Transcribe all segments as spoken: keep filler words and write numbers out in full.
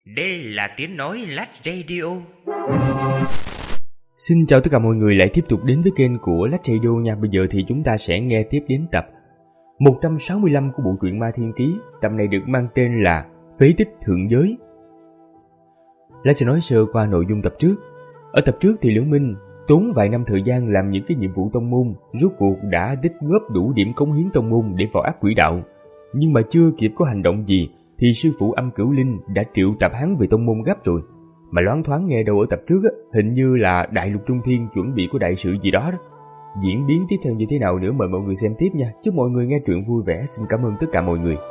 Đây là tiếng nói Lách Radio. Xin chào tất cả mọi người lại tiếp tục đến với kênh của Lách Radio nha. Bây giờ thì chúng ta sẽ nghe tiếp đến tập một trăm sáu mươi lăm của bộ truyện Ma Thiên Ký. Tập này được mang tên là Phế tích thượng giới. Lách sẽ nói sơ qua nội dung tập trước. Ở tập trước thì Liễu Minh tốn vài năm thời gian làm những cái nhiệm vụ tông môn, rốt cuộc đã tích góp đủ điểm cống hiến tông môn để vào ác quỷ đạo. Nhưng mà chưa kịp có hành động gì thì sư phụ Âm Cửu Linh đã triệu tập hắn về tông môn gấp rồi. Mà loáng thoáng nghe đâu ở tập trước á, hình như là Đại Lục Trung Thiên chuẩn bị có đại sự gì đó đó. Diễn biến tiếp theo như thế nào nữa mời mọi người xem tiếp nha. Chúc mọi người nghe truyện vui vẻ. Xin cảm ơn tất cả mọi người.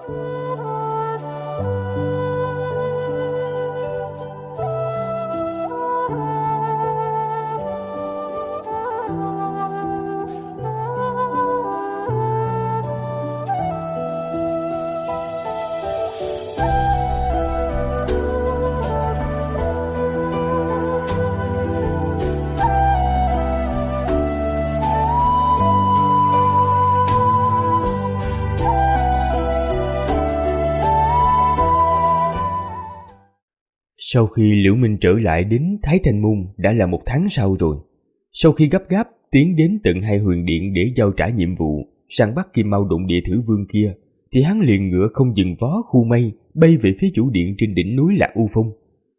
Sau khi Liễu Minh trở lại đến Thái Thanh Môn đã là một tháng sau rồi. Sau khi gấp gáp tiến đến tận hai huyền điện để giao trả nhiệm vụ săn bắt Kim Mao Động Địa Thử Vương kia, thì hắn liền ngựa không dừng vó khu mây bay về phía chủ điện trên đỉnh núi Lạc U Phong.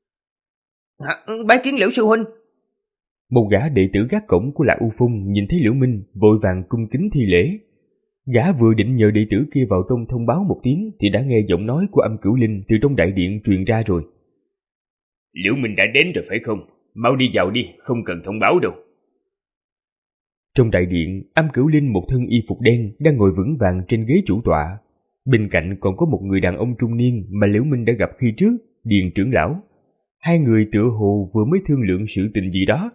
À, bái kiến Liễu sư huynh. Một gã đệ tử gác cổng của Lạc U Phong nhìn thấy Liễu Minh vội vàng cung kính thi lễ. Gã vừa định nhờ đệ tử kia vào trong thông báo một tiếng thì đã nghe giọng nói của Âm Cửu Linh từ trong đại điện truyền ra rồi. Liễu Minh đã đến rồi phải không? Mau đi vào đi, không cần thông báo đâu. Trong đại điện, Âm Cửu Linh một thân y phục đen đang ngồi vững vàng trên ghế chủ tọa. Bên cạnh còn có một người đàn ông trung niên mà Liễu Minh đã gặp khi trước, Điền trưởng lão. Hai người tựa hồ vừa mới thương lượng sự tình gì đó.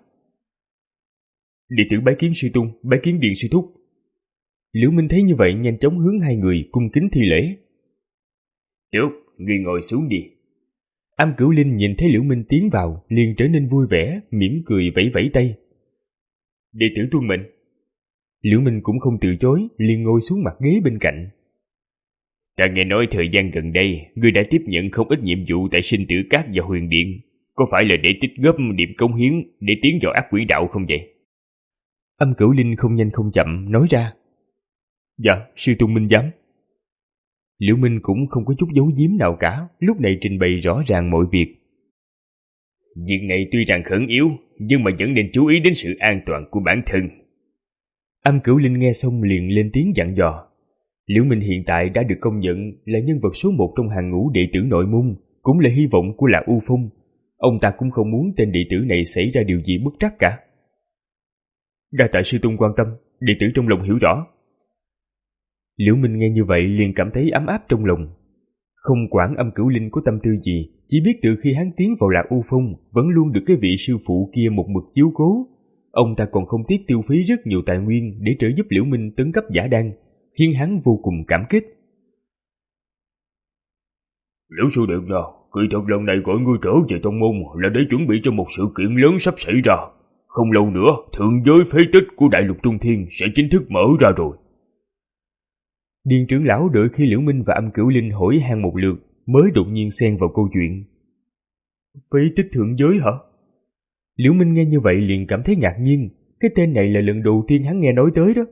Đệ tử bái kiến sư tôn, bái kiến Điền sư thúc. Liễu Minh thấy như vậy nhanh chóng hướng hai người cung kính thi lễ. Tốt, người ngồi xuống đi. Âm Cửu Linh nhìn thấy Liễu Minh tiến vào, liền trở nên vui vẻ, mỉm cười vẫy vẫy tay. Đệ tử tuân mệnh. Liễu Minh cũng không từ chối, liền ngồi xuống mặt ghế bên cạnh. Ta nghe nói thời gian gần đây, ngươi đã tiếp nhận không ít nhiệm vụ tại Sinh Tử Các và Huyền Điện. Có phải là để tích góp điểm cống hiến để tiến vào ác quỷ đạo không vậy? Âm Cửu Linh không nhanh không chậm nói ra. Dạ, sư tôn minh giám. Liễu Minh cũng không có chút giấu giếm nào cả, lúc này trình bày rõ ràng mọi việc. Việc này tuy rằng khẩn yếu, nhưng mà vẫn nên chú ý đến sự an toàn của bản thân. Âm Cửu Linh nghe xong liền lên tiếng dặn dò. Liễu Minh hiện tại đã được công nhận là nhân vật số một trong hàng ngũ đệ tử nội môn, cũng là hy vọng của Lạc U Phong. Ông ta cũng không muốn tên đệ tử này xảy ra điều gì bất trắc cả. Đa tạ sư tôn quan tâm, đệ tử trong lòng hiểu rõ. Liễu Minh nghe như vậy liền cảm thấy ấm áp trong lòng. Không quản Âm Cửu Linh có tâm tư gì, chỉ biết từ khi hắn tiến vào Lạc U Phong vẫn luôn được cái vị sư phụ kia một mực chiếu cố. Ông ta còn không tiếc tiêu phí rất nhiều tài nguyên để trợ giúp Liễu Minh tấn cấp giả đan, khiến hắn vô cùng cảm kích. Liễu sư đệ nào, kỳ thật lần này gọi ngươi trở về tông môn là để chuẩn bị cho một sự kiện lớn sắp xảy ra. Không lâu nữa, thượng giới phế tích của Đại Lục Trung Thiên sẽ chính thức mở ra rồi. Điền trưởng lão đợi khi Liễu Minh và Âm Cửu Linh hỏi han một lượt mới đột nhiên xen vào câu chuyện. Phế tích thượng giới hả? Liễu Minh nghe như vậy liền cảm thấy ngạc nhiên, cái tên này là lần đầu tiên hắn nghe nói tới đó.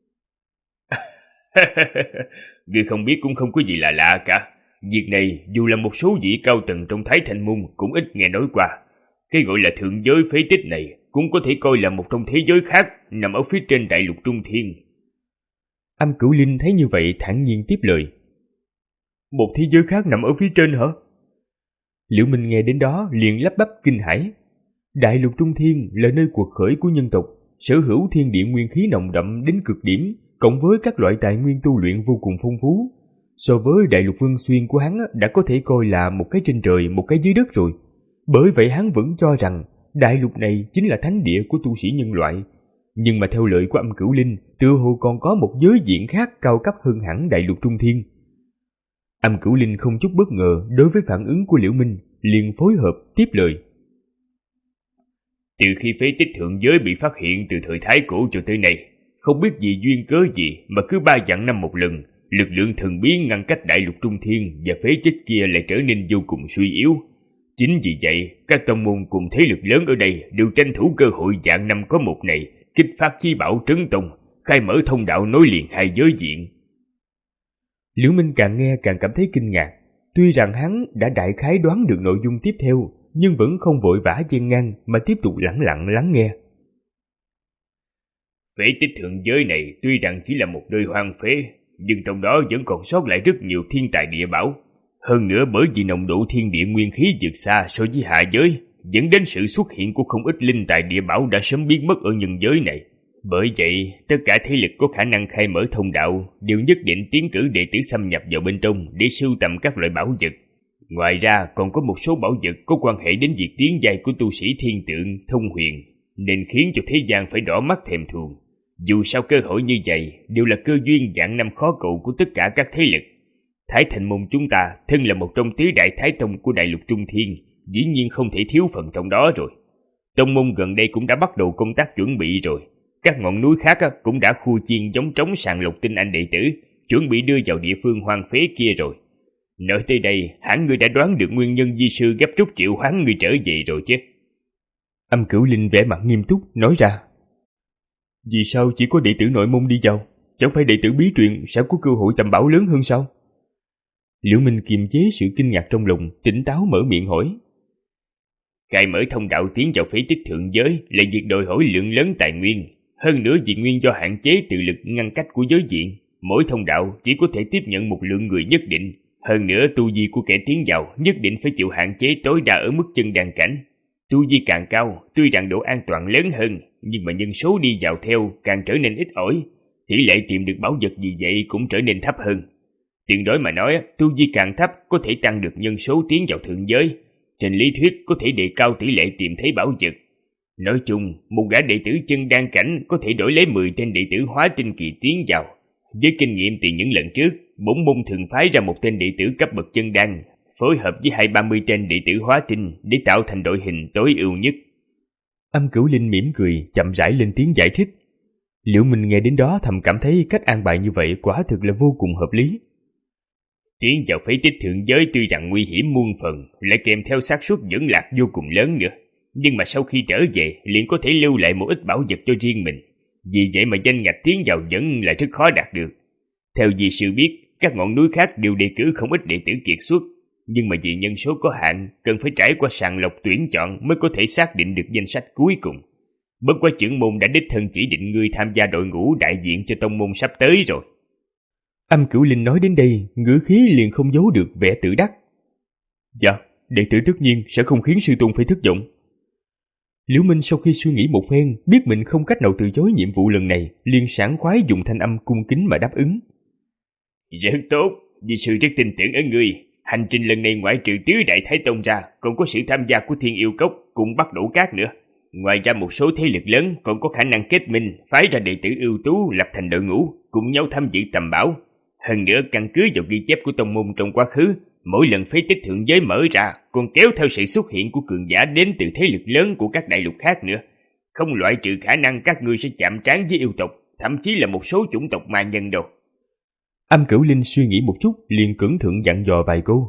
Ngươi không biết cũng không có gì lạ lạ cả. Việc này dù là một số vị cao tầng trong Thái Thanh Môn cũng ít nghe nói qua. Cái gọi là thượng giới phế tích này cũng có thể coi là một trong thế giới khác nằm ở phía trên Đại Lục Trung Thiên. Âm Cửu Linh thấy như vậy thản nhiên tiếp lời. Một thế giới khác nằm ở phía trên hả? Liễu Minh nghe đến đó liền lắp bắp kinh hãi. Đại Lục Trung Thiên là nơi cuộc khởi của nhân tộc, sở hữu thiên địa nguyên khí nồng đậm đến cực điểm, cộng với các loại tài nguyên tu luyện vô cùng phong phú. So với Đại Lục Vân Xuyên của hắn đã có thể coi là một cái trên trời, một cái dưới đất rồi. Bởi vậy hắn vẫn cho rằng Đại Lục này chính là thánh địa của tu sĩ nhân loại. Nhưng mà theo lời của Âm Cửu Linh, tựa hồ còn có một giới diện khác cao cấp hơn hẳn Đại Lục Trung Thiên. Âm Cửu Linh không chút bất ngờ đối với phản ứng của Liễu Minh, liền phối hợp tiếp lời. Từ khi phế tích thượng giới bị phát hiện từ thời Thái Cổ cho tới nay, không biết vì duyên cớ gì mà cứ ba vạn năm một lần, lực lượng thần bí ngăn cách Đại Lục Trung Thiên và phế tích kia lại trở nên vô cùng suy yếu. Chính vì vậy, các tông môn cùng thế lực lớn ở đây đều tranh thủ cơ hội vạn năm có một này, kích phát chi bảo trấn tông, khai mở thông đạo nối liền hai giới diện. Liễu Minh càng nghe càng cảm thấy kinh ngạc. Tuy rằng hắn đã đại khái đoán được nội dung tiếp theo, nhưng vẫn không vội vã chen ngang mà tiếp tục lẳng lặng lắng nghe. Phế tích thượng giới này tuy rằng chỉ là một nơi hoang phế, nhưng trong đó vẫn còn sót lại rất nhiều thiên tài địa bảo. Hơn nữa bởi vì nồng độ thiên địa nguyên khí vượt xa so với hạ giới, dẫn đến sự xuất hiện của không ít linh tài địa bảo đã sớm biến mất ở nhân giới này. Bởi vậy, tất cả thế lực có khả năng khai mở thông đạo đều nhất định tiến cử đệ tử xâm nhập vào bên trong để sưu tầm các loại bảo vật. Ngoài ra còn có một số bảo vật có quan hệ đến việc tiến giai của tu sĩ thiên tượng, thông huyền, nên khiến cho thế gian phải đỏ mắt thèm thuồng. Dù sao cơ hội như vậy đều là cơ duyên vạn năm khó cầu của tất cả các thế lực. Thái Thành Môn chúng ta thân là một trong tứ đại thái tông của đại lục Trung Thiên, dĩ nhiên không thể thiếu phần trong đó rồi. Tông môn gần đây cũng đã bắt đầu công tác chuẩn bị rồi. Các ngọn núi khác cũng đã khu chiên giống trống sàng lọc tinh anh đệ tử, chuẩn bị đưa vào địa phương hoang phế kia rồi. Nói tới đây, hẳn ngươi đã đoán được nguyên nhân di sư gấp rút triệu hoán ngươi trở về rồi chứ. Âm Cửu Linh vẻ mặt nghiêm túc nói ra. Vì sao chỉ có đệ tử nội môn đi vào? Chẳng phải đệ tử bí truyền sẽ có cơ hội tầm bảo lớn hơn sao? Liễu Minh kiềm chế sự kinh ngạc trong lòng, tỉnh táo mở miệng hỏi. Khai mở thông đạo tiến vào phế tích thượng giới là việc đòi hỏi lượng lớn tài nguyên. Hơn nữa vì nguyên do hạn chế tự lực ngăn cách của giới diện, mỗi thông đạo chỉ có thể tiếp nhận một lượng người nhất định. Hơn nữa tu vi của kẻ tiến vào nhất định phải chịu hạn chế tối đa ở mức chân đan cảnh. Tu vi càng cao, tuy rằng độ an toàn lớn hơn, nhưng mà nhân số đi vào theo càng trở nên ít ỏi. Tỷ lệ tìm được bảo vật vì vậy cũng trở nên thấp hơn. Tương đối mà nói, tu vi càng thấp có thể tăng được nhân số tiến vào thượng giới. Trên lý thuyết có thể đề cao tỷ lệ tìm thấy bảo vật. Nói chung, một gã đệ tử chân đan cảnh có thể đổi lấy mười tên đệ tử hóa tinh kỳ tiến vào. Với kinh nghiệm từ những lần trước, bổn môn thường phái ra một tên đệ tử cấp bậc chân đan, phối hợp với hai ba mươi tên đệ tử hóa tinh để tạo thành đội hình tối ưu nhất. Âm Cửu Linh mỉm cười, chậm rãi lên tiếng giải thích. Liễu Minh nghe đến đó thầm cảm thấy cách an bài như vậy quả thực là vô cùng hợp lý. Tiến vào phế tích thượng giới tuy rằng nguy hiểm muôn phần, lại kèm theo xác suất dẫn lạc vô cùng lớn nữa. Nhưng mà sau khi trở về, liền có thể lưu lại một ít bảo vật cho riêng mình. Vì vậy mà danh ngạch tiến vào vẫn là rất khó đạt được. Theo vì sự biết, các ngọn núi khác đều đề cử không ít đệ tử kiệt xuất. Nhưng mà vì nhân số có hạn, cần phải trải qua sàng lọc tuyển chọn mới có thể xác định được danh sách cuối cùng. Bất quá trưởng môn đã đích thân chỉ định ngươi tham gia đội ngũ đại diện cho tông môn sắp tới rồi. Âm Cửu Linh nói đến đây, ngữ khí liền không giấu được vẻ tự đắc. Dạ, đệ tử tất nhiên sẽ không khiến sư tôn phải thất vọng. Liễu Minh sau khi suy nghĩ một phen, biết mình không cách nào từ chối nhiệm vụ lần này, liền sảng khoái dùng thanh âm cung kính mà đáp ứng. Rất tốt, vì sự rất tin tưởng ở ngươi. Hành trình lần này ngoại trừ tứ đại thái tông ra, còn có sự tham gia của Thiên Yêu Cốc cùng Bắt Đổ Cát nữa. Ngoài ra một số thế lực lớn còn có khả năng kết minh, phái ra đệ tử ưu tú lập thành đội ngũ, cùng nhau tham dự tầm bảo. Hơn nữa căn cứ vào ghi chép của tông môn trong quá khứ, mỗi lần phế tích thượng giới mở ra còn kéo theo sự xuất hiện của cường giả đến từ thế lực lớn của các đại lục khác nữa. Không loại trừ khả năng các ngươi sẽ chạm trán với yêu tộc, thậm chí là một số chủng tộc ma nhân đâu. Âm Cửu Linh suy nghĩ một chút, liền cẩn thận dặn dò vài câu.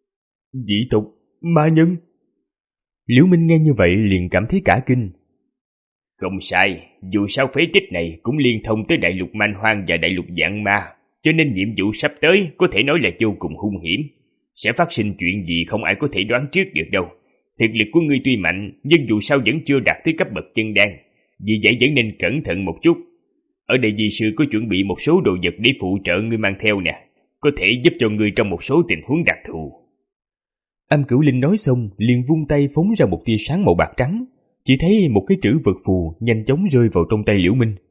Dị tộc, ma nhân. Liễu Minh nghe như vậy liền cảm thấy cả kinh. Không sai, dù sao phế tích này cũng liên thông tới đại lục man hoang và đại lục vạn ma, cho nên nhiệm vụ sắp tới có thể nói là vô cùng hung hiểm. Sẽ phát sinh chuyện gì không ai có thể đoán trước được đâu. Thực lực của ngươi tuy mạnh, nhưng dù sao vẫn chưa đạt tới cấp bậc chân đan. Vì vậy vẫn nên cẩn thận một chút. Ở đây di sư có chuẩn bị một số đồ vật để phụ trợ ngươi mang theo nè, có thể giúp cho ngươi trong một số tình huống đặc thù. Âm Cửu Linh nói xong, liền vung tay phóng ra một tia sáng màu bạc trắng. Chỉ thấy một cái trữ vật phù nhanh chóng rơi vào trong tay Liễu Minh.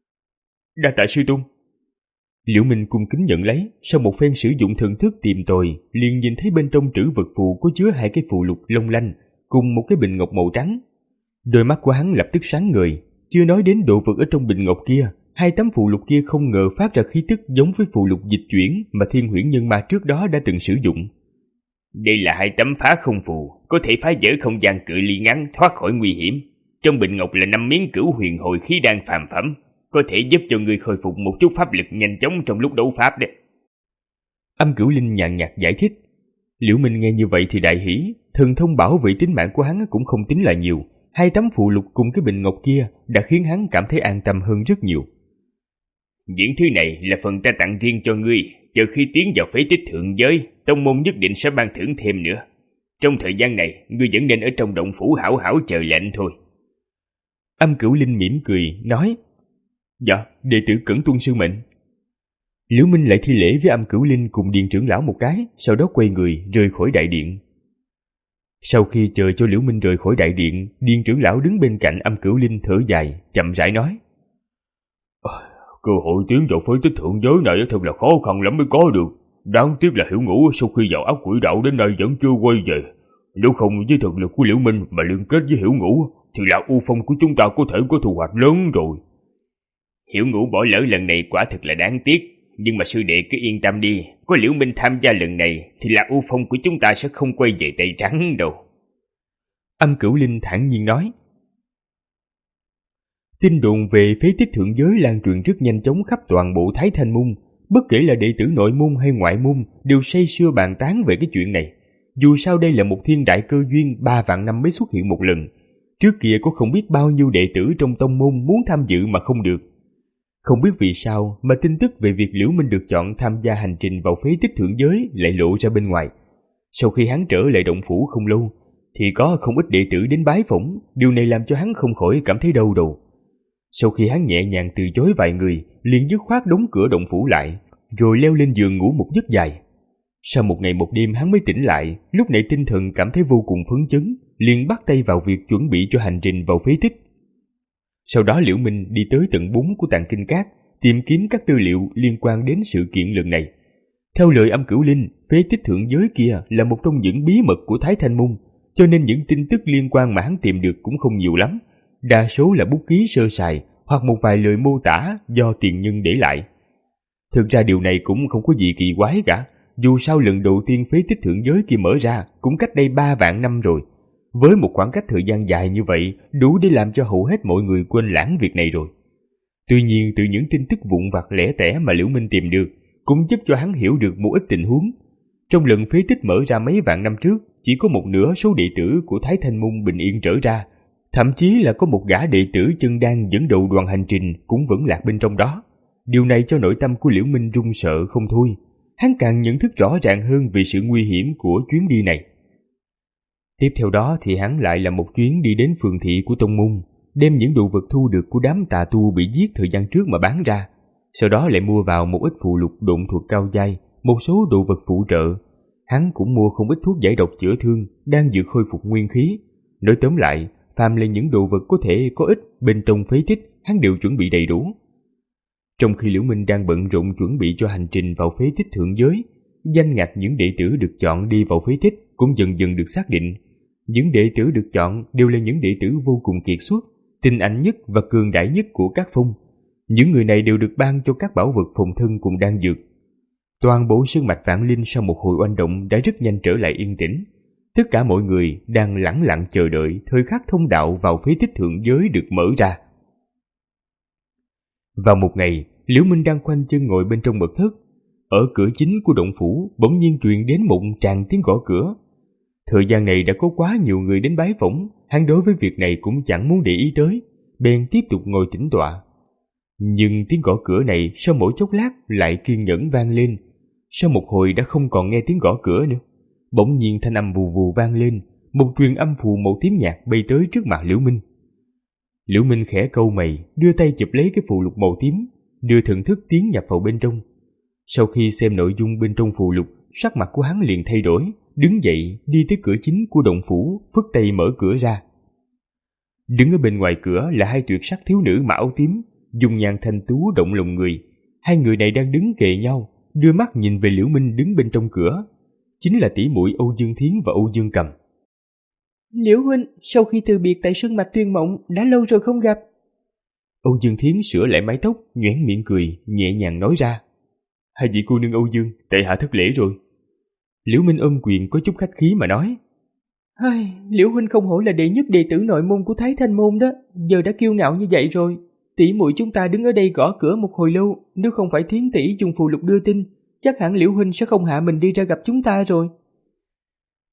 Đa tạ sư tôn. Liễu Minh cung kính nhận lấy, sau một phen sử dụng thần thức tìm tòi, liền nhìn thấy bên trong trữ vật phù có chứa hai cái phù lục long lanh cùng một cái bình ngọc màu trắng. Đôi mắt của hắn lập tức sáng ngời, chưa nói đến đồ vật ở trong bình ngọc kia, hai tấm phù lục kia không ngờ phát ra khí tức giống với phù lục dịch chuyển mà Thiên Huyễn Nhân Ma trước đó đã từng sử dụng. Đây là hai tấm phá không phù, có thể phá vỡ không gian cự ly ngắn thoát khỏi nguy hiểm. Trong bình ngọc là năm miếng cửu huyền hồi khí đan phàm phẩm, có thể giúp cho người khôi phục một chút pháp lực nhanh chóng trong lúc đấu pháp đấy. Âm Cửu Linh nhàn nhạt giải thích. Liễu Minh nghe như vậy thì đại hỉ, thần thông bảo vệ tính mạng của hắn cũng không tính là nhiều, hai tấm phù lục cùng cái bình ngọc kia đã khiến hắn cảm thấy an tâm hơn rất nhiều. Những thứ này là phần ta tặng riêng cho ngươi, chờ khi tiến vào phế tích thượng giới, tông môn nhất định sẽ ban thưởng thêm nữa. Trong thời gian này, ngươi vẫn nên ở trong động phủ hảo hảo chờ lệnh thôi. Âm Cửu Linh mỉm cười, nói: Dạ, đệ tử cẩn tuân sư mệnh. Liễu Minh lại thi lễ với Âm Cửu Linh cùng Điền trưởng lão một cái, sau đó quay người rời khỏi đại điện. Sau khi chờ cho Liễu Minh rời khỏi đại điện, Điền trưởng lão đứng bên cạnh Âm Cửu Linh thở dài, chậm rãi nói: Cơ hội tiến vào phế tích thượng giới này thật là khó khăn lắm mới có được. Đáng tiếc là Hiểu Ngũ sau khi vào ác quỷ đạo đến nay vẫn chưa quay về. Nếu không với thực lực của Liễu Minh mà liên kết với Hiểu Ngũ thì Lão U Phong của chúng ta có thể có thu hoạch lớn rồi. Hiểu Ngũ bỏ lỡ lần này quả thực là đáng tiếc, nhưng mà sư đệ cứ yên tâm đi, có Liễu Minh tham gia lần này thì Lão U Phong của chúng ta sẽ không quay về tay trắng đâu. Âm Cửu Linh thản nhiên nói. Tin đồn về phế tích thượng giới lan truyền rất nhanh chóng khắp toàn bộ Thái Thanh Môn, bất kể là đệ tử nội môn hay ngoại môn đều say sưa bàn tán về cái chuyện này. Dù sao đây là một thiên đại cơ duyên ba vạn năm mới xuất hiện một lần. Trước kia có không biết bao nhiêu đệ tử trong tông môn muốn tham dự mà không được. Không biết vì sao mà tin tức về việc Liễu Minh được chọn tham gia hành trình vào phế tích thượng giới lại lộ ra bên ngoài. Sau khi hắn trở lại động phủ không lâu, thì có không ít đệ tử đến bái phỏng, điều này làm cho hắn không khỏi cảm thấy đau đầu. Sau khi hắn nhẹ nhàng từ chối vài người, liền dứt khoát đóng cửa động phủ lại, rồi leo lên giường ngủ một giấc dài. Sau một ngày một đêm hắn mới tỉnh lại, lúc này tinh thần cảm thấy vô cùng phấn chấn, liền bắt tay vào việc chuẩn bị cho hành trình vào phế tích. Sau đó Liễu Minh đi tới tận bốn của Tàng Kinh Các, tìm kiếm các tư liệu liên quan đến sự kiện lần này. Theo lời Âm Cửu Linh, phế tích thượng giới kia là một trong những bí mật của Thái Thanh Môn, cho nên những tin tức liên quan mà hắn tìm được cũng không nhiều lắm. Đa số là bút ký sơ sài hoặc một vài lời mô tả do tiền nhân để lại. Thực ra điều này cũng không có gì kỳ quái cả, dù sao lần đầu tiên phế tích thượng giới kia mở ra cũng cách đây ba vạn năm rồi. Với một khoảng cách thời gian dài như vậy, đủ để làm cho hầu hết mọi người quên lãng việc này rồi. Tuy nhiên, từ những tin tức vụn vặt lẻ tẻ mà Liễu Minh tìm được, cũng giúp cho hắn hiểu được một ít tình huống. Trong lần phế tích mở ra mấy vạn năm trước, chỉ có một nửa số đệ tử của Thái Thanh Môn bình yên trở ra. Thậm chí là có một gã đệ tử chân đan dẫn đầu đoàn hành trình cũng vẫn lạc bên trong đó. Điều này cho nội tâm của Liễu Minh run sợ không thôi. Hắn càng nhận thức rõ ràng hơn về sự nguy hiểm của chuyến đi này. Tiếp theo đó thì hắn lại là một chuyến đi đến phường thị của tông môn, đem những đồ vật thu được của đám tà tu bị giết thời gian trước mà bán ra. Sau đó lại mua vào một ít phù lục độn thuật cao giai, một số đồ vật phụ trợ. Hắn cũng mua không ít thuốc giải độc chữa thương, đang dược khôi phục nguyên khí. Nói tóm lại, phàm là những đồ vật có thể có ích bên trong phế tích, hắn đều chuẩn bị đầy đủ. Trong khi Liễu Minh đang bận rộn chuẩn bị cho hành trình vào phế tích thượng giới, danh ngạch những đệ tử được chọn đi vào phế tích cũng dần dần được xác định. Những đệ tử được chọn đều là những đệ tử vô cùng kiệt xuất, tinh anh nhất và cường đại nhất của các phong. Những người này đều được ban cho các bảo vật phòng thân cùng đan dược. Toàn bộ sơn mạch Vạn Linh sau một hồi oanh động đã rất nhanh trở lại yên tĩnh. Tất cả mọi người đang lẳng lặng chờ đợi thời khắc thông đạo vào phế tích thượng giới được mở ra. Vào một ngày, Liễu Minh đang khoanh chân ngồi bên trong mật thất. Ở cửa chính của động phủ bỗng nhiên truyền đến một tràng tiếng gõ cửa. Thời gian này đã có quá nhiều người đến bái phỏng, hắn đối với việc này cũng chẳng muốn để ý tới, bèn tiếp tục ngồi tĩnh tọa. Nhưng tiếng gõ cửa này sau mỗi chốc lát lại kiên nhẫn vang lên. Sau một hồi đã không còn nghe tiếng gõ cửa nữa. Bỗng nhiên thanh âm vù vù vang lên, một truyền âm phù màu tím nhạt bay tới trước mặt Liễu Minh. Liễu Minh khẽ cau mày, đưa tay chụp lấy cái phù lục màu tím, đưa thần thức tiến nhập vào bên trong. Sau khi xem nội dung bên trong phù lục, sắc mặt của hắn liền thay đổi, đứng dậy đi tới cửa chính của động phủ, phất tay mở cửa ra. Đứng ở bên ngoài cửa là hai tuyệt sắc thiếu nữ mặc áo tím, dung nhan thanh tú động lòng người. Hai người này đang đứng kề nhau, đưa mắt nhìn về Liễu Minh đứng bên trong cửa. Chính là tỷ muội Âu Dương Thiến và Âu Dương Cầm. Liễu huynh, sau khi từ biệt tại Sơn Mạch Tuyên Mộng, đã lâu rồi không gặp. Âu Dương Thiến sửa lại mái tóc, nhoẻn miệng cười, nhẹ nhàng nói ra. Hai vị cô nương Âu Dương, tại hạ thất lễ rồi. Liễu Minh ôm quyền có chút khách khí mà nói. Ai, Liễu huynh không hổ là đệ nhất đệ tử nội môn của Thái Thanh Môn đó, giờ đã kiêu ngạo như vậy rồi. Tỷ muội chúng ta đứng ở đây gõ cửa một hồi lâu, nếu không phải Thiến tỷ dùng phù lục đưa tin, chắc hẳn Liễu huynh sẽ không hạ mình đi ra gặp chúng ta rồi.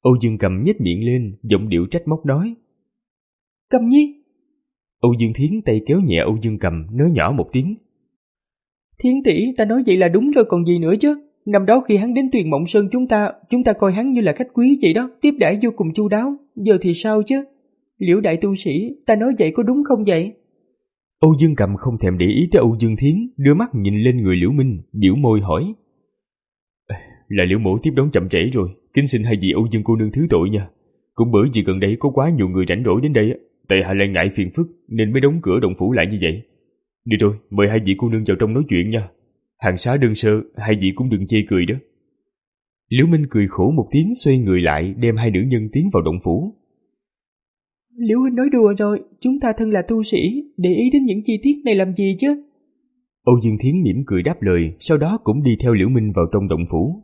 Âu Dương Cầm nhếch miệng lên, giọng điệu trách móc nói. Cầm Nhi. Âu Dương Thiến tay kéo nhẹ Âu Dương Cầm, nói nhỏ một tiếng. Thiến tỷ, ta nói vậy là đúng rồi còn gì nữa chứ. Năm đó khi hắn đến Tuyền Mộng Sơn chúng ta, chúng ta coi hắn như là khách quý vậy đó, tiếp đãi vô cùng chu đáo. Giờ thì sao chứ? Liễu đại tu sĩ, ta nói vậy có đúng không vậy? Âu Dương Cầm không thèm để ý tới Âu Dương Thiến, đưa mắt nhìn lên người Liễu Minh, biểu môi hỏi. Là Liễu mổ tiếp đón chậm trễ rồi, kính xin hai vị Âu Dương cô nương thứ tội nha. Cũng bởi vì gần đây có quá nhiều người rảnh rỗi đến đây, tại hạ lại ngại phiền phức nên mới đóng cửa động phủ lại như vậy. Đi rồi, mời hai vị cô nương vào trong nói chuyện nha. Hàng xá đơn sơ, hai vị cũng đừng chê cười đó. Liễu Minh cười khổ một tiếng, xoay người lại, đem hai nữ nhân tiến vào động phủ. Liễu huynh nói đùa rồi, chúng ta thân là tu sĩ, để ý đến những chi tiết này làm gì chứ? Âu Dương Thiến mỉm cười đáp lời, sau đó cũng đi theo Liễu Minh vào trong động phủ.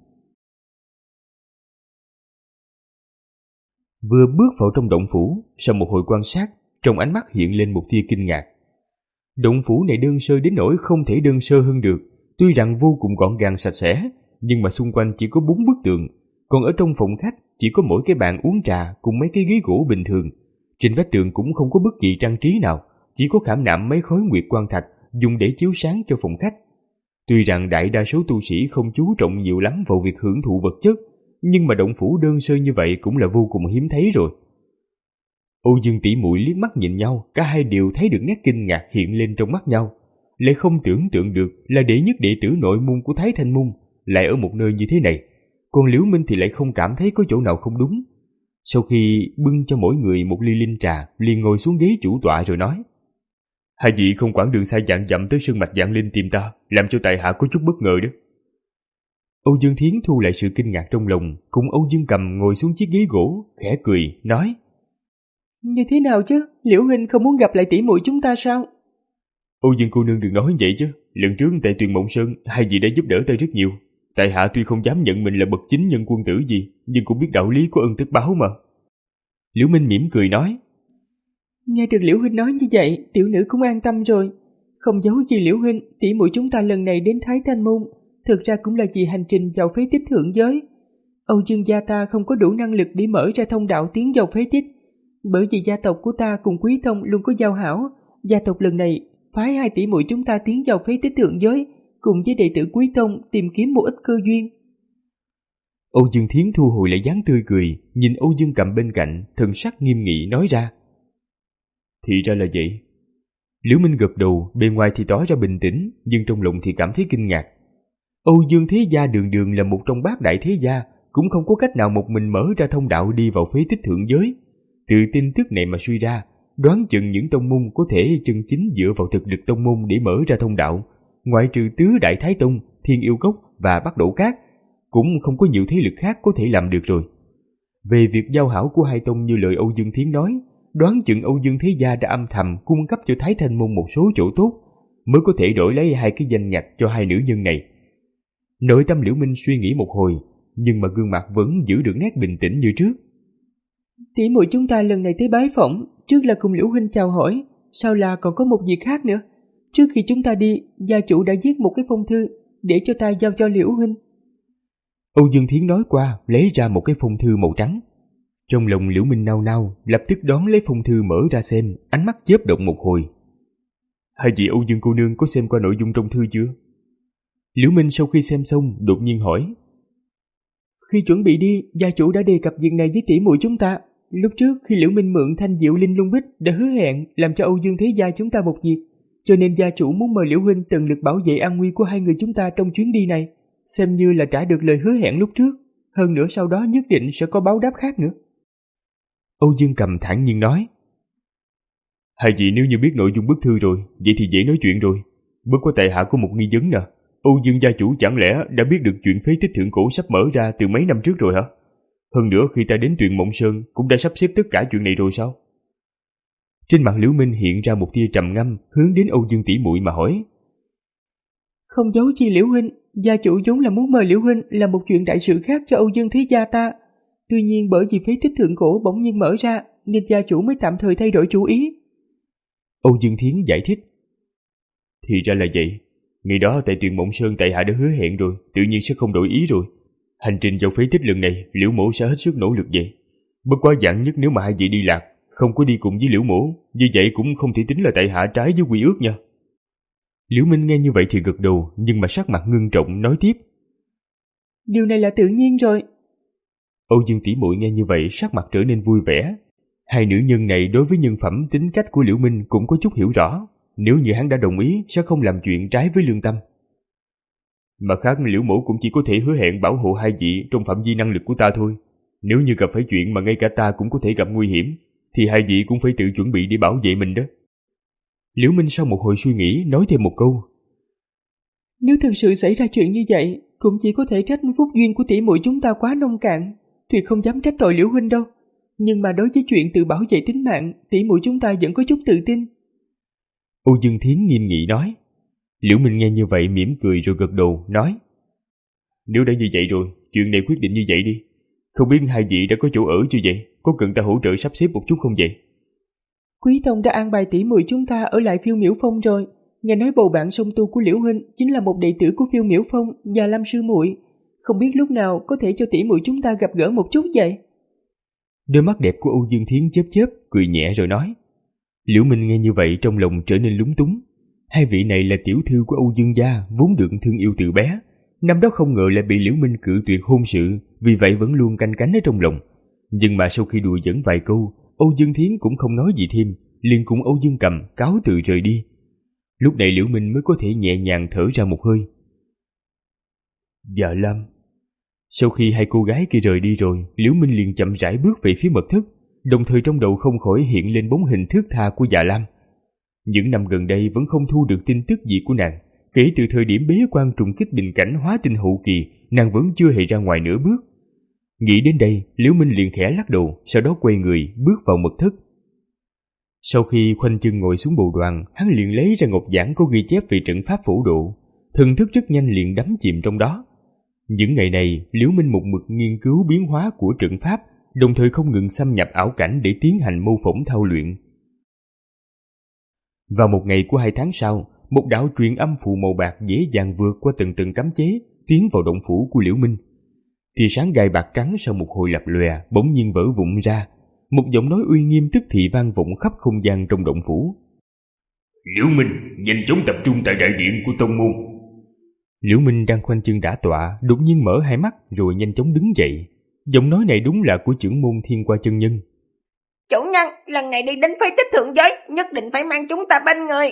Vừa bước vào trong động phủ, sau một hồi quan sát, trong ánh mắt hiện lên một tia kinh ngạc. Động phủ này đơn sơ đến nỗi không thể đơn sơ hơn được, tuy rằng vô cùng gọn gàng sạch sẽ, nhưng mà xung quanh chỉ có bốn bức tường, còn ở trong phòng khách chỉ có mỗi cái bàn uống trà cùng mấy cái ghế gỗ bình thường. Trên vách tường cũng không có bất kỳ trang trí nào, chỉ có khảm nạm mấy khối nguyệt quan thạch dùng để chiếu sáng cho phòng khách. Tuy rằng đại đa số tu sĩ không chú trọng nhiều lắm vào việc hưởng thụ vật chất, nhưng mà động phủ đơn sơ như vậy cũng là vô cùng hiếm thấy rồi. Âu Dương tỷ muội liếc mắt nhìn nhau, cả hai đều thấy được nét kinh ngạc hiện lên trong mắt nhau, lại không tưởng tượng được là đệ nhất đệ tử nội môn của Thái Thanh Môn lại ở một nơi như thế này, còn Liễu Minh thì lại không cảm thấy có chỗ nào không đúng. Sau khi bưng cho mỗi người một ly linh trà, liền ngồi xuống ghế chủ tọa rồi nói: Hai vị không quản đường xa vạn dặm tới sơn mạch Vạn Linh tìm ta, làm cho tại hạ có chút bất ngờ đó. Âu Dương Thiến thu lại sự kinh ngạc trong lòng, cùng Âu Dương Cầm ngồi xuống chiếc ghế gỗ, khẽ cười, nói: Như thế nào chứ? Liễu huynh không muốn gặp lại tỷ muội chúng ta sao? Âu Dương cô nương đừng nói vậy chứ. Lần trước tại Tuyền Mộng Sơn, hai vị đã giúp đỡ ta rất nhiều. Tại hạ tuy không dám nhận mình là bậc chính nhân quân tử gì, nhưng cũng biết đạo lý của ân tất báo mà. Liễu Minh mỉm cười nói: Nghe được Liễu huynh nói như vậy, tiểu nữ cũng an tâm rồi. Không giấu gì Liễu huynh, tỷ muội chúng ta lần này đến Thái Thanh Môn, thực ra cũng là vì hành trình vào phế tích thượng giới. Âu Dương gia ta không có đủ năng lực để mở ra thông đạo tiến vào phế tích, bởi vì gia tộc của ta cùng Quý tông luôn có giao hảo. Gia tộc lần này phái hai tỷ muội chúng ta tiến vào phế tích thượng giới, cùng với đệ tử Quý tông tìm kiếm một ít cơ duyên. Âu Dương Thiến thu hồi lại dáng tươi cười, nhìn Âu Dương Cầm bên cạnh, thần sắc nghiêm nghị nói ra: Thì ra là vậy. Liễu Minh gật đầu, bề ngoài thì tỏ ra bình tĩnh, nhưng trong lòng thì cảm thấy kinh ngạc. Âu Dương thế gia đường đường là một trong bát đại thế gia, cũng không có cách nào một mình mở ra thông đạo đi vào phế tích thượng giới. Từ tin tức này mà suy ra, đoán chừng những tông môn có thể chân chính dựa vào thực lực tông môn để mở ra thông đạo, ngoại trừ Tứ Đại Thái Tông, Thiên Yêu Cốc và Bắc Đổ Cát, cũng không có nhiều thế lực khác có thể làm được rồi. Về việc giao hảo của hai tông như lời Âu Dương Thiến nói, đoán chừng Âu Dương thế gia đã âm thầm cung cấp cho Thái Thanh Môn một số chỗ tốt, mới có thể đổi lấy hai cái danh ngạch cho hai nữ nhân này. Nội tâm Liễu Minh suy nghĩ một hồi, nhưng mà gương mặt vẫn giữ được nét bình tĩnh như trước. Tỷ muội chúng ta lần này tới bái phỏng, trước là cùng Liễu huynh chào hỏi, sau là còn có một việc khác nữa. Trước khi chúng ta đi, gia chủ đã viết một cái phong thư để cho ta giao cho Liễu huynh. Âu Dương Thiến nói qua, lấy ra một cái phong thư màu trắng. Trong lòng Liễu Minh nao nao, lập tức đón lấy phong thư mở ra xem, ánh mắt chớp động một hồi. Hai vị Âu Dương cô nương có xem qua nội dung trong thư chưa? Liễu Minh sau khi xem xong, đột nhiên hỏi. Khi chuẩn bị đi, gia chủ đã đề cập việc này với tỷ muội chúng ta. Lúc trước khi Liễu Minh mượn thanh diệu linh lung bích đã hứa hẹn làm cho Âu Dương thế gia chúng ta một việc, cho nên gia chủ muốn mời Liễu huynh tận lực bảo vệ an nguy của hai người chúng ta trong chuyến đi này, xem như là trả được lời hứa hẹn lúc trước. Hơn nữa sau đó nhất định sẽ có báo đáp khác nữa. Âu Dương Cầm thản nhiên nói. Hai vị nếu như biết nội dung bức thư rồi, vậy thì dễ nói chuyện rồi. Bất quá tại hạ có một nghi vấn nè. Âu Dương gia chủ chẳng lẽ đã biết được chuyện phế tích thượng cổ sắp mở ra từ mấy năm trước rồi hả? Hơn nữa khi ta đến Tuyền Mộng Sơn cũng đã sắp xếp tất cả chuyện này rồi sao? Trên mặt Liễu Minh hiện ra một tia trầm ngâm, hướng đến Âu Dương tỷ muội mà hỏi. Không giấu chi Liễu huynh, gia chủ vốn là muốn mời Liễu huynh làm một chuyện đại sự khác cho Âu Dương thế gia ta. Tuy nhiên bởi vì phế tích thượng cổ bỗng nhiên mở ra, nên gia chủ mới tạm thời thay đổi chủ ý. Âu Dương Thiến giải thích. Thì ra là vậy. Ngày đó tại Tuyền Mộng Sơn tại hạ đã hứa hẹn rồi, tự nhiên sẽ không đổi ý rồi. Hành trình vào phế tích lần này, Liễu mỗ sẽ hết sức nỗ lực vậy. Bất quá dặn nhất nếu mà hai vị đi lạc, không có đi cùng với Liễu mỗ, như vậy cũng không thể tính là tại hạ trái với quy ước nha. Liễu Minh nghe như vậy thì gật đầu, nhưng mà sắc mặt ngưng trọng nói tiếp. Điều này là tự nhiên rồi. Âu Dương tỷ muội nghe như vậy sắc mặt trở nên vui vẻ. Hai nữ nhân này đối với nhân phẩm tính cách của Liễu Minh cũng có chút hiểu rõ. Nếu như hắn đã đồng ý sẽ không làm chuyện trái với lương tâm. Mặt khác Liễu mỗ cũng chỉ có thể hứa hẹn bảo hộ hai vị trong phạm vi năng lực của ta thôi. Nếu như gặp phải chuyện mà ngay cả ta cũng có thể gặp nguy hiểm, thì hai vị cũng phải tự chuẩn bị để bảo vệ mình đó. Liễu Minh sau một hồi suy nghĩ nói thêm một câu. Nếu thực sự xảy ra chuyện như vậy, cũng chỉ có thể trách phúc duyên của tỷ muội chúng ta quá nông cạn. Tuyệt không dám trách tội Liễu huynh đâu. Nhưng mà đối với chuyện tự bảo vệ tính mạng, tỷ muội chúng ta vẫn có chút tự tin. Âu Dương Thiến nghiêm nghị nói. Liễu Minh nghe như vậy mỉm cười rồi gật đầu nói. Nếu đã như vậy rồi, chuyện này quyết định như vậy đi. Không biết hai vị đã có chỗ ở chưa vậy? Có cần ta hỗ trợ sắp xếp một chút không vậy? Quý tông đã an bài tỷ muội chúng ta ở lại Phiêu Miểu Phong rồi. Nghe nói bầu bạn song tu của Liễu huynh chính là một đệ tử của Phiêu Miểu Phong và Lâm sư muội. Không biết lúc nào có thể cho tỷ muội chúng ta gặp gỡ một chút vậy? Đôi mắt đẹp của Âu Dương Thiến chớp chớp, cười nhẹ rồi nói. Liễu Minh nghe như vậy trong lòng trở nên lúng túng. Hai vị này là tiểu thư của Âu Dương gia, vốn được thương yêu từ bé. Năm đó không ngờ lại bị Liễu Minh cự tuyệt hôn sự, vì vậy vẫn luôn canh cánh ở trong lòng. Nhưng mà sau khi đùa giỡn vài câu, Âu Dương Thiến cũng không nói gì thêm, liền cùng Âu Dương Cầm cáo từ rời đi. Lúc này Liễu Minh mới có thể nhẹ nhàng thở ra một hơi. Dạ Lam. Sau khi hai cô gái kia rời đi rồi, Liễu Minh liền chậm rãi bước về phía mật thất, đồng thời trong đầu không khỏi hiện lên bóng hình thướt tha của Dạ Lam. Những năm gần đây vẫn không thu được tin tức gì của nàng. Kể từ thời điểm bế quan trùng kích bình cảnh hóa tinh hậu kỳ, nàng vẫn chưa hề ra ngoài nửa bước. Nghĩ đến đây, Liễu Minh liền khẽ lắc đầu, sau đó quay người bước vào mật thất. Sau khi khoanh chân ngồi xuống bồ đoàn, hắn liền lấy ra ngọc giản có ghi chép về trận pháp phổ độ, thần thức rất nhanh liền đắm chìm trong đó. Những ngày này, Liễu Minh một mực nghiên cứu biến hóa của trận pháp, đồng thời không ngừng xâm nhập ảo cảnh để tiến hành mô phỏng thao luyện. Vào một ngày của hai tháng sau, một đạo truyền âm phù màu bạc dễ dàng vượt qua từng từng cấm chế, tiến vào động phủ của Liễu Minh. Tia sáng gai bạc trắng sau một hồi lập lòe bỗng nhiên vỡ vụn ra, một giọng nói uy nghiêm tức thì vang vọng khắp không gian trong động phủ. Liễu Minh, nhanh chóng tập trung tại đại điện của tông môn. Liễu Minh đang khoanh chân đả tọa, đột nhiên mở hai mắt rồi nhanh chóng đứng dậy. Giọng nói này đúng là của trưởng môn Thiên Qua chân nhân. Chủ nhân, lần này đi đến phế tích thượng giới, nhất định phải mang chúng ta bên người.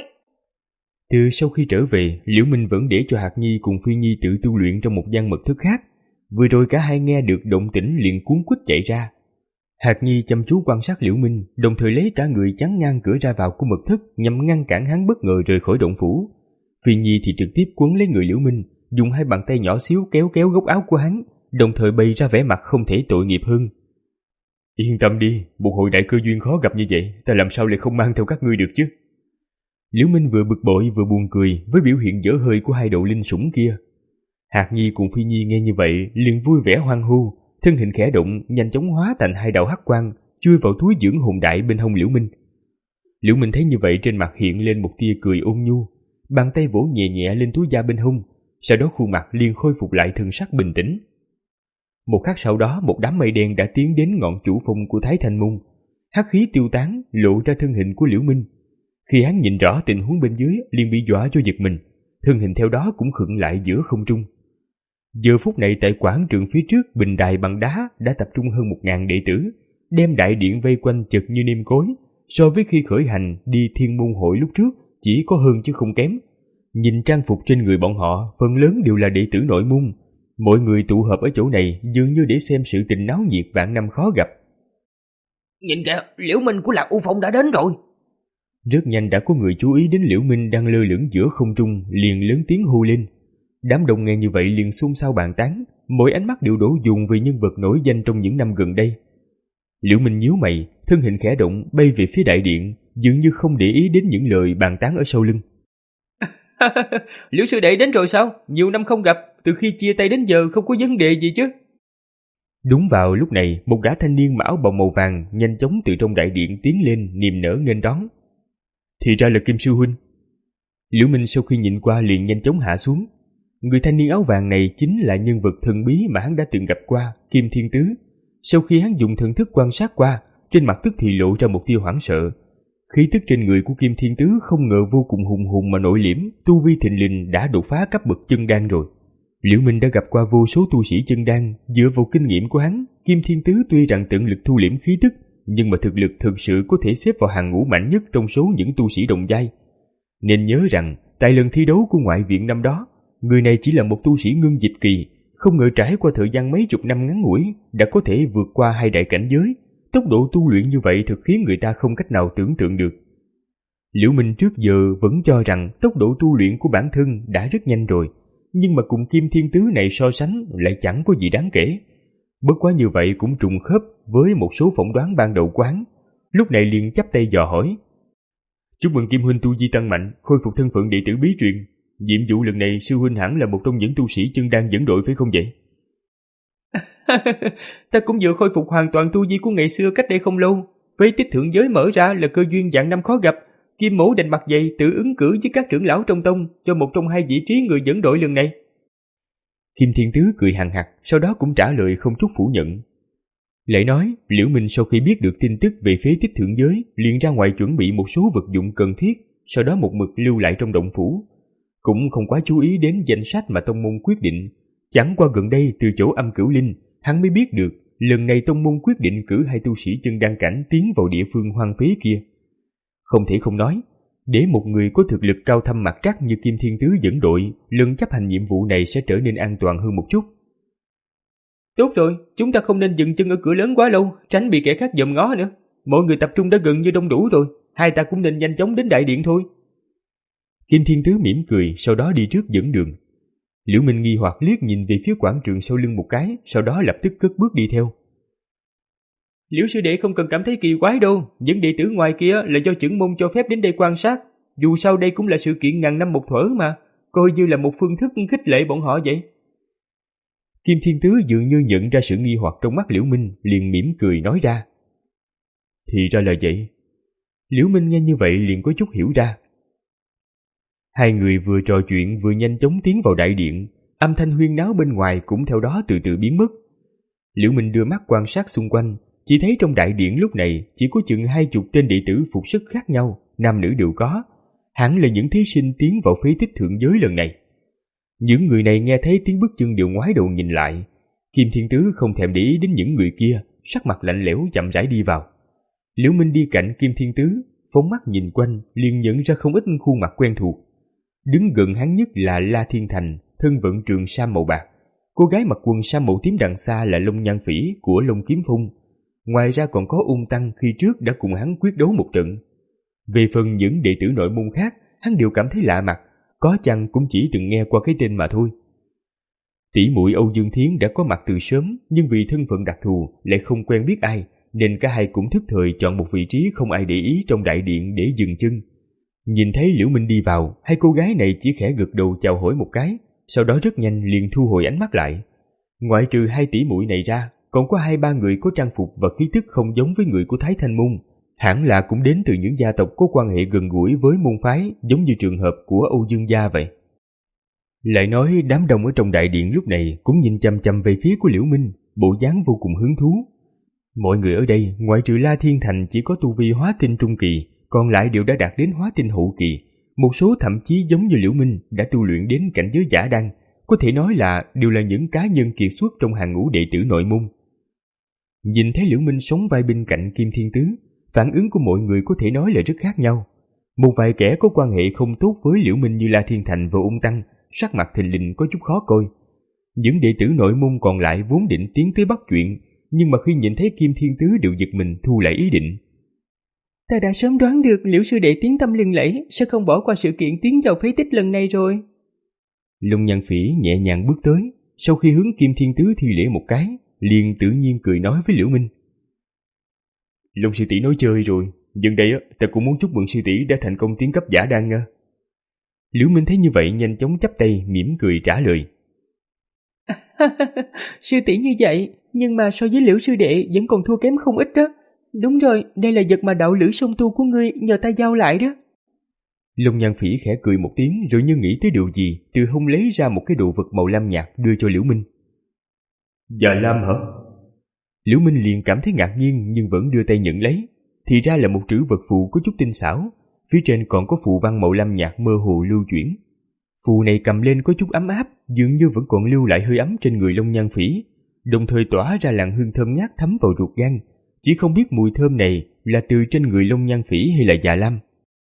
Từ sau khi trở về, Liễu Minh vẫn để cho Hạc Nhi cùng Phi Nhi tự tu luyện trong một gian mật thất khác. Vừa rồi cả hai nghe được động tĩnh liền cuống quýt chạy ra. Hạc Nhi chăm chú quan sát Liễu Minh, đồng thời lấy cả người chắn ngang cửa ra vào của mật thất nhằm ngăn cản hắn bất ngờ rời khỏi động phủ. Phi Nhi thì trực tiếp quấn lấy người Liễu Minh, dùng hai bàn tay nhỏ xíu kéo kéo góc áo của hắn, đồng thời bày ra vẻ mặt không thể tội nghiệp hơn. Yên tâm đi, một hồi đại cơ duyên khó gặp như vậy, ta làm sao lại không mang theo các ngươi được chứ? Liễu Minh vừa bực bội vừa buồn cười với biểu hiện dở hơi của hai đầu linh sủng kia. Hạc Nhi cùng Phi Nhi nghe như vậy liền vui vẻ hoan hô, thân hình khẽ động nhanh chóng hóa thành hai đạo hắc quang chui vào túi dưỡng hồn đại bên hông Liễu Minh. Liễu Minh thấy như vậy trên mặt hiện lên một tia cười ôn nhu, bàn tay vỗ nhẹ nhẹ lên túi da bên hông, sau đó khuôn mặt liền khôi phục lại thần sắc bình tĩnh. Một khắc sau đó, một đám mây đen đã tiến đến ngọn chủ phong của Thái Thanh Môn. Hắc khí tiêu tán, lộ ra thân hình của Liễu Minh. Khi hắn nhìn rõ tình huống bên dưới, liền bị dọa cho giật mình, thân hình theo đó cũng khựng lại giữa không trung. Giờ phút này tại quảng trường phía trước bình đài bằng đá đã tập trung hơn một ngàn đệ tử, đem đại điện vây quanh chật như nêm cối. So với khi khởi hành đi Thiên Môn hội lúc trước, chỉ có hơn chứ không kém. Nhìn trang phục trên người bọn họ, phần lớn đều là đệ tử nội môn. Mọi người tụ hợp ở chỗ này dường như để xem sự tình náo nhiệt vạn năm khó gặp. Nhìn kìa, Liễu Minh của Lạc U Phong đã đến rồi. Rất nhanh đã có người chú ý đến Liễu Minh đang lơ lửng giữa không trung, liền lớn tiếng hô lên. Đám đông nghe như vậy liền xôn xao bàn tán, mỗi ánh mắt đều đổ dồn về nhân vật nổi danh trong những năm gần đây. Liễu Minh nhíu mày, thân hình khẽ động bay về phía đại điện, dường như không để ý đến những lời bàn tán ở sau lưng. Liễu sư đệ đến rồi sao? Nhiều năm không gặp, từ khi chia tay đến giờ không có vấn đề gì chứ? Đúng vào lúc này, một gã thanh niên mặc áo bào màu vàng nhanh chóng từ trong đại điện tiến lên niềm nở nghênh đón. Thì ra là Kim sư huynh. Liễu Minh sau khi nhìn qua liền nhanh chóng hạ xuống. Người thanh niên áo vàng này chính là nhân vật thần bí mà hắn đã từng gặp qua, Kim Thiên Tứ. Sau khi hắn dùng thần thức quan sát qua, trên mặt tức thì lộ ra một tia hoảng sợ. Khí tức trên người của Kim Thiên Tứ không ngờ vô cùng hùng hùng mà nội liễm, tu vi thịnh lình đã đột phá cấp bậc chân đan rồi. Liễu Minh đã gặp qua vô số tu sĩ chân đan, dựa vào kinh nghiệm của hắn, Kim Thiên Tứ tuy rằng tận lực thu liễm khí tức, nhưng mà thực lực thực sự có thể xếp vào hàng ngũ mạnh nhất trong số những tu sĩ đồng giai. Nên nhớ rằng, tại lần thi đấu của ngoại viện năm đó, người này chỉ là một tu sĩ ngưng dịch kỳ, không ngờ trải qua thời gian mấy chục năm ngắn ngủi đã có thể vượt qua hai đại cảnh giới. Tốc độ tu luyện như vậy thực khiến người ta không cách nào tưởng tượng được. Liễu Minh trước giờ vẫn cho rằng tốc độ tu luyện của bản thân đã rất nhanh rồi, nhưng mà cùng Kim Thiên Tứ này so sánh lại chẳng có gì đáng kể. Bất quá như vậy cũng trùng khớp với một số phỏng đoán ban đầu của hắn. Lúc này liền chắp tay dò hỏi: "Chúc mừng Kim huynh tu vi tăng mạnh, khôi phục thân phận đệ tử bí truyền. Nhiệm vụ lần này sư huynh hẳn là một trong những tu sĩ chân đan dẫn đội phải không vậy?" Ta cũng vừa khôi phục hoàn toàn tu vi của ngày xưa cách đây không lâu. Với tích thượng giới mở ra là cơ duyên vạn năm khó gặp. Kim mẫu đành mặt dày tự ứng cử với các trưởng lão trong tông cho một trong hai vị trí người dẫn đội lần này. Kim Thiên Tứ cười hằng hặc, sau đó cũng trả lời không chút phủ nhận. Lại nói, Liễu Minh sau khi biết được tin tức về phế tích thượng giới, liền ra ngoài chuẩn bị một số vật dụng cần thiết, sau đó một mực lưu lại trong động phủ. Cũng không quá chú ý đến danh sách mà tông môn quyết định. Chẳng qua gần đây từ chỗ Âm Cửu Linh, hắn mới biết được lần này tông môn quyết định cử hai tu sĩ chân đan cảnh tiến vào địa phương hoang phế kia. Không thể không nói, để một người có thực lực cao thâm mặt trắc như Kim Thiên Tứ dẫn đội, lần chấp hành nhiệm vụ này sẽ trở nên an toàn hơn một chút. Tốt rồi, chúng ta không nên dừng chân ở cửa lớn quá lâu, tránh bị kẻ khác dòm ngó nữa. Mọi người tập trung đã gần như đông đủ rồi, hai ta cũng nên nhanh chóng đến đại điện thôi. Kim Thiên Tứ mỉm cười, sau đó đi trước dẫn đường. Liễu Minh nghi hoặc liếc nhìn về phía quảng trường sau lưng một cái, sau đó lập tức cất bước đi theo. Liễu sư đệ không cần cảm thấy kỳ quái đâu, những đệ tử ngoài kia là do chưởng môn cho phép đến đây quan sát. Dù sao đây cũng là sự kiện ngàn năm một thuở mà, coi như là một phương thức khích lệ bọn họ vậy. Kim Thiên Tứ dường như nhận ra sự nghi hoặc trong mắt Liễu Minh, liền mỉm cười nói ra. Thì ra là vậy. Liễu Minh nghe như vậy liền có chút hiểu ra. Hai người vừa trò chuyện vừa nhanh chóng tiến vào đại điện, âm thanh huyên náo bên ngoài cũng theo đó từ từ biến mất. Liễu Minh đưa mắt quan sát xung quanh, chỉ thấy trong đại điện lúc này chỉ có chừng hai chục tên đệ tử phục sức khác nhau, nam nữ đều có, hẳn là những thí sinh tiến vào phế tích thượng giới lần này. Những người này nghe thấy tiếng bước chân đều ngoái đầu nhìn lại. Kim Thiên Tứ không thèm để ý đến những người kia, sắc mặt lạnh lẽo chậm rãi đi vào. Liễu Minh đi cạnh Kim Thiên Tứ, phóng mắt nhìn quanh, liền nhận ra không ít khuôn mặt quen thuộc. Đứng gần hắn nhất là La Thiên Thành, thân vận trường sam màu bạc. Cô gái mặc quần sam màu tím đằng xa là Long Nhan Phỉ của Long Kiếm Phong. Ngoài ra còn có Ung Tăng khi trước đã cùng hắn quyết đấu một trận. Về phần những đệ tử nội môn khác, hắn đều cảm thấy lạ mặt, có chăng cũng chỉ từng nghe qua cái tên mà thôi. Tỷ muội Âu Dương Thiến đã có mặt từ sớm, nhưng vì thân phận đặc thù lại không quen biết ai, nên cả hai cũng thức thời chọn một vị trí không ai để ý trong đại điện để dừng chân. Nhìn thấy Liễu Minh đi vào, hai cô gái này chỉ khẽ gật đầu chào hỏi một cái, sau đó rất nhanh liền thu hồi ánh mắt lại. Ngoại trừ hai tỷ muội này ra, còn có hai ba người có trang phục và khí tức không giống với người của Thái Thanh Môn, hẳn là cũng đến từ những gia tộc có quan hệ gần gũi với môn phái, giống như trường hợp của Âu Dương gia vậy. Lại nói đám đông ở trong đại điện lúc này cũng nhìn chằm chằm về phía của Liễu Minh, bộ dáng vô cùng hứng thú. Mọi người ở đây, ngoại trừ La Thiên Thành chỉ có tu vi hóa tinh trung kỳ, còn lại đều đã đạt đến hóa tinh hậu kỳ, một số thậm chí giống như Liễu Minh đã tu luyện đến cảnh giới giả đan, có thể nói là đều là những cá nhân kiệt xuất trong hàng ngũ đệ tử nội môn. Nhìn thấy Liễu Minh sống vai bên cạnh Kim Thiên Tứ, phản ứng của mọi người có thể nói là rất khác nhau. Một vài kẻ có quan hệ không tốt với Liễu Minh như La Thiên Thành và Ung Tăng, sắc mặt thình lình có chút khó coi. Những đệ tử nội môn còn lại vốn định tiến tới bắt chuyện, nhưng mà khi nhìn thấy Kim Thiên Tứ đều giật mình thu lại ý định. Ta đã sớm đoán được Liễu sư đệ tiếng tâm lừng lẫy sẽ không bỏ qua sự kiện tiến vào phế tích lần này rồi. Long Nhan Phỉ nhẹ nhàng bước tới, sau khi hướng Kim Thiên Tứ thi lễ một cái, liền tự nhiên cười nói với Liễu Minh. Long sư tỷ nói chơi rồi, gần đây á, ta cũng muốn chúc mừng sư tỷ đã thành công tiến cấp giả đan nha. Liễu Minh thấy như vậy nhanh chóng chắp tay mỉm cười trả lời. Sư tỷ như vậy, nhưng mà so với Liễu sư đệ vẫn còn thua kém không ít đó. Đúng rồi, đây là vật mà đạo lữ song tu của ngươi nhờ ta giao lại đó. Long Nhan Phỉ khẽ cười một tiếng rồi như nghĩ tới điều gì, từ hông lấy ra một cái đồ vật màu lam nhạt đưa cho Liễu Minh. Già lam hả? Liễu Minh liền cảm thấy ngạc nhiên nhưng vẫn đưa tay nhận lấy. Thì ra là một trữ vật phù có chút tinh xảo, phía trên còn có phù văn màu lam nhạt mơ hồ lưu chuyển. Phù này cầm lên có chút ấm áp, dường như vẫn còn lưu lại hơi ấm trên người Long Nhan Phỉ, đồng thời tỏa ra làn hương thơm ngát thấm vào ruột gan. Chỉ không biết mùi thơm này là từ trên người Long Nhan Phỉ hay là Già Lam.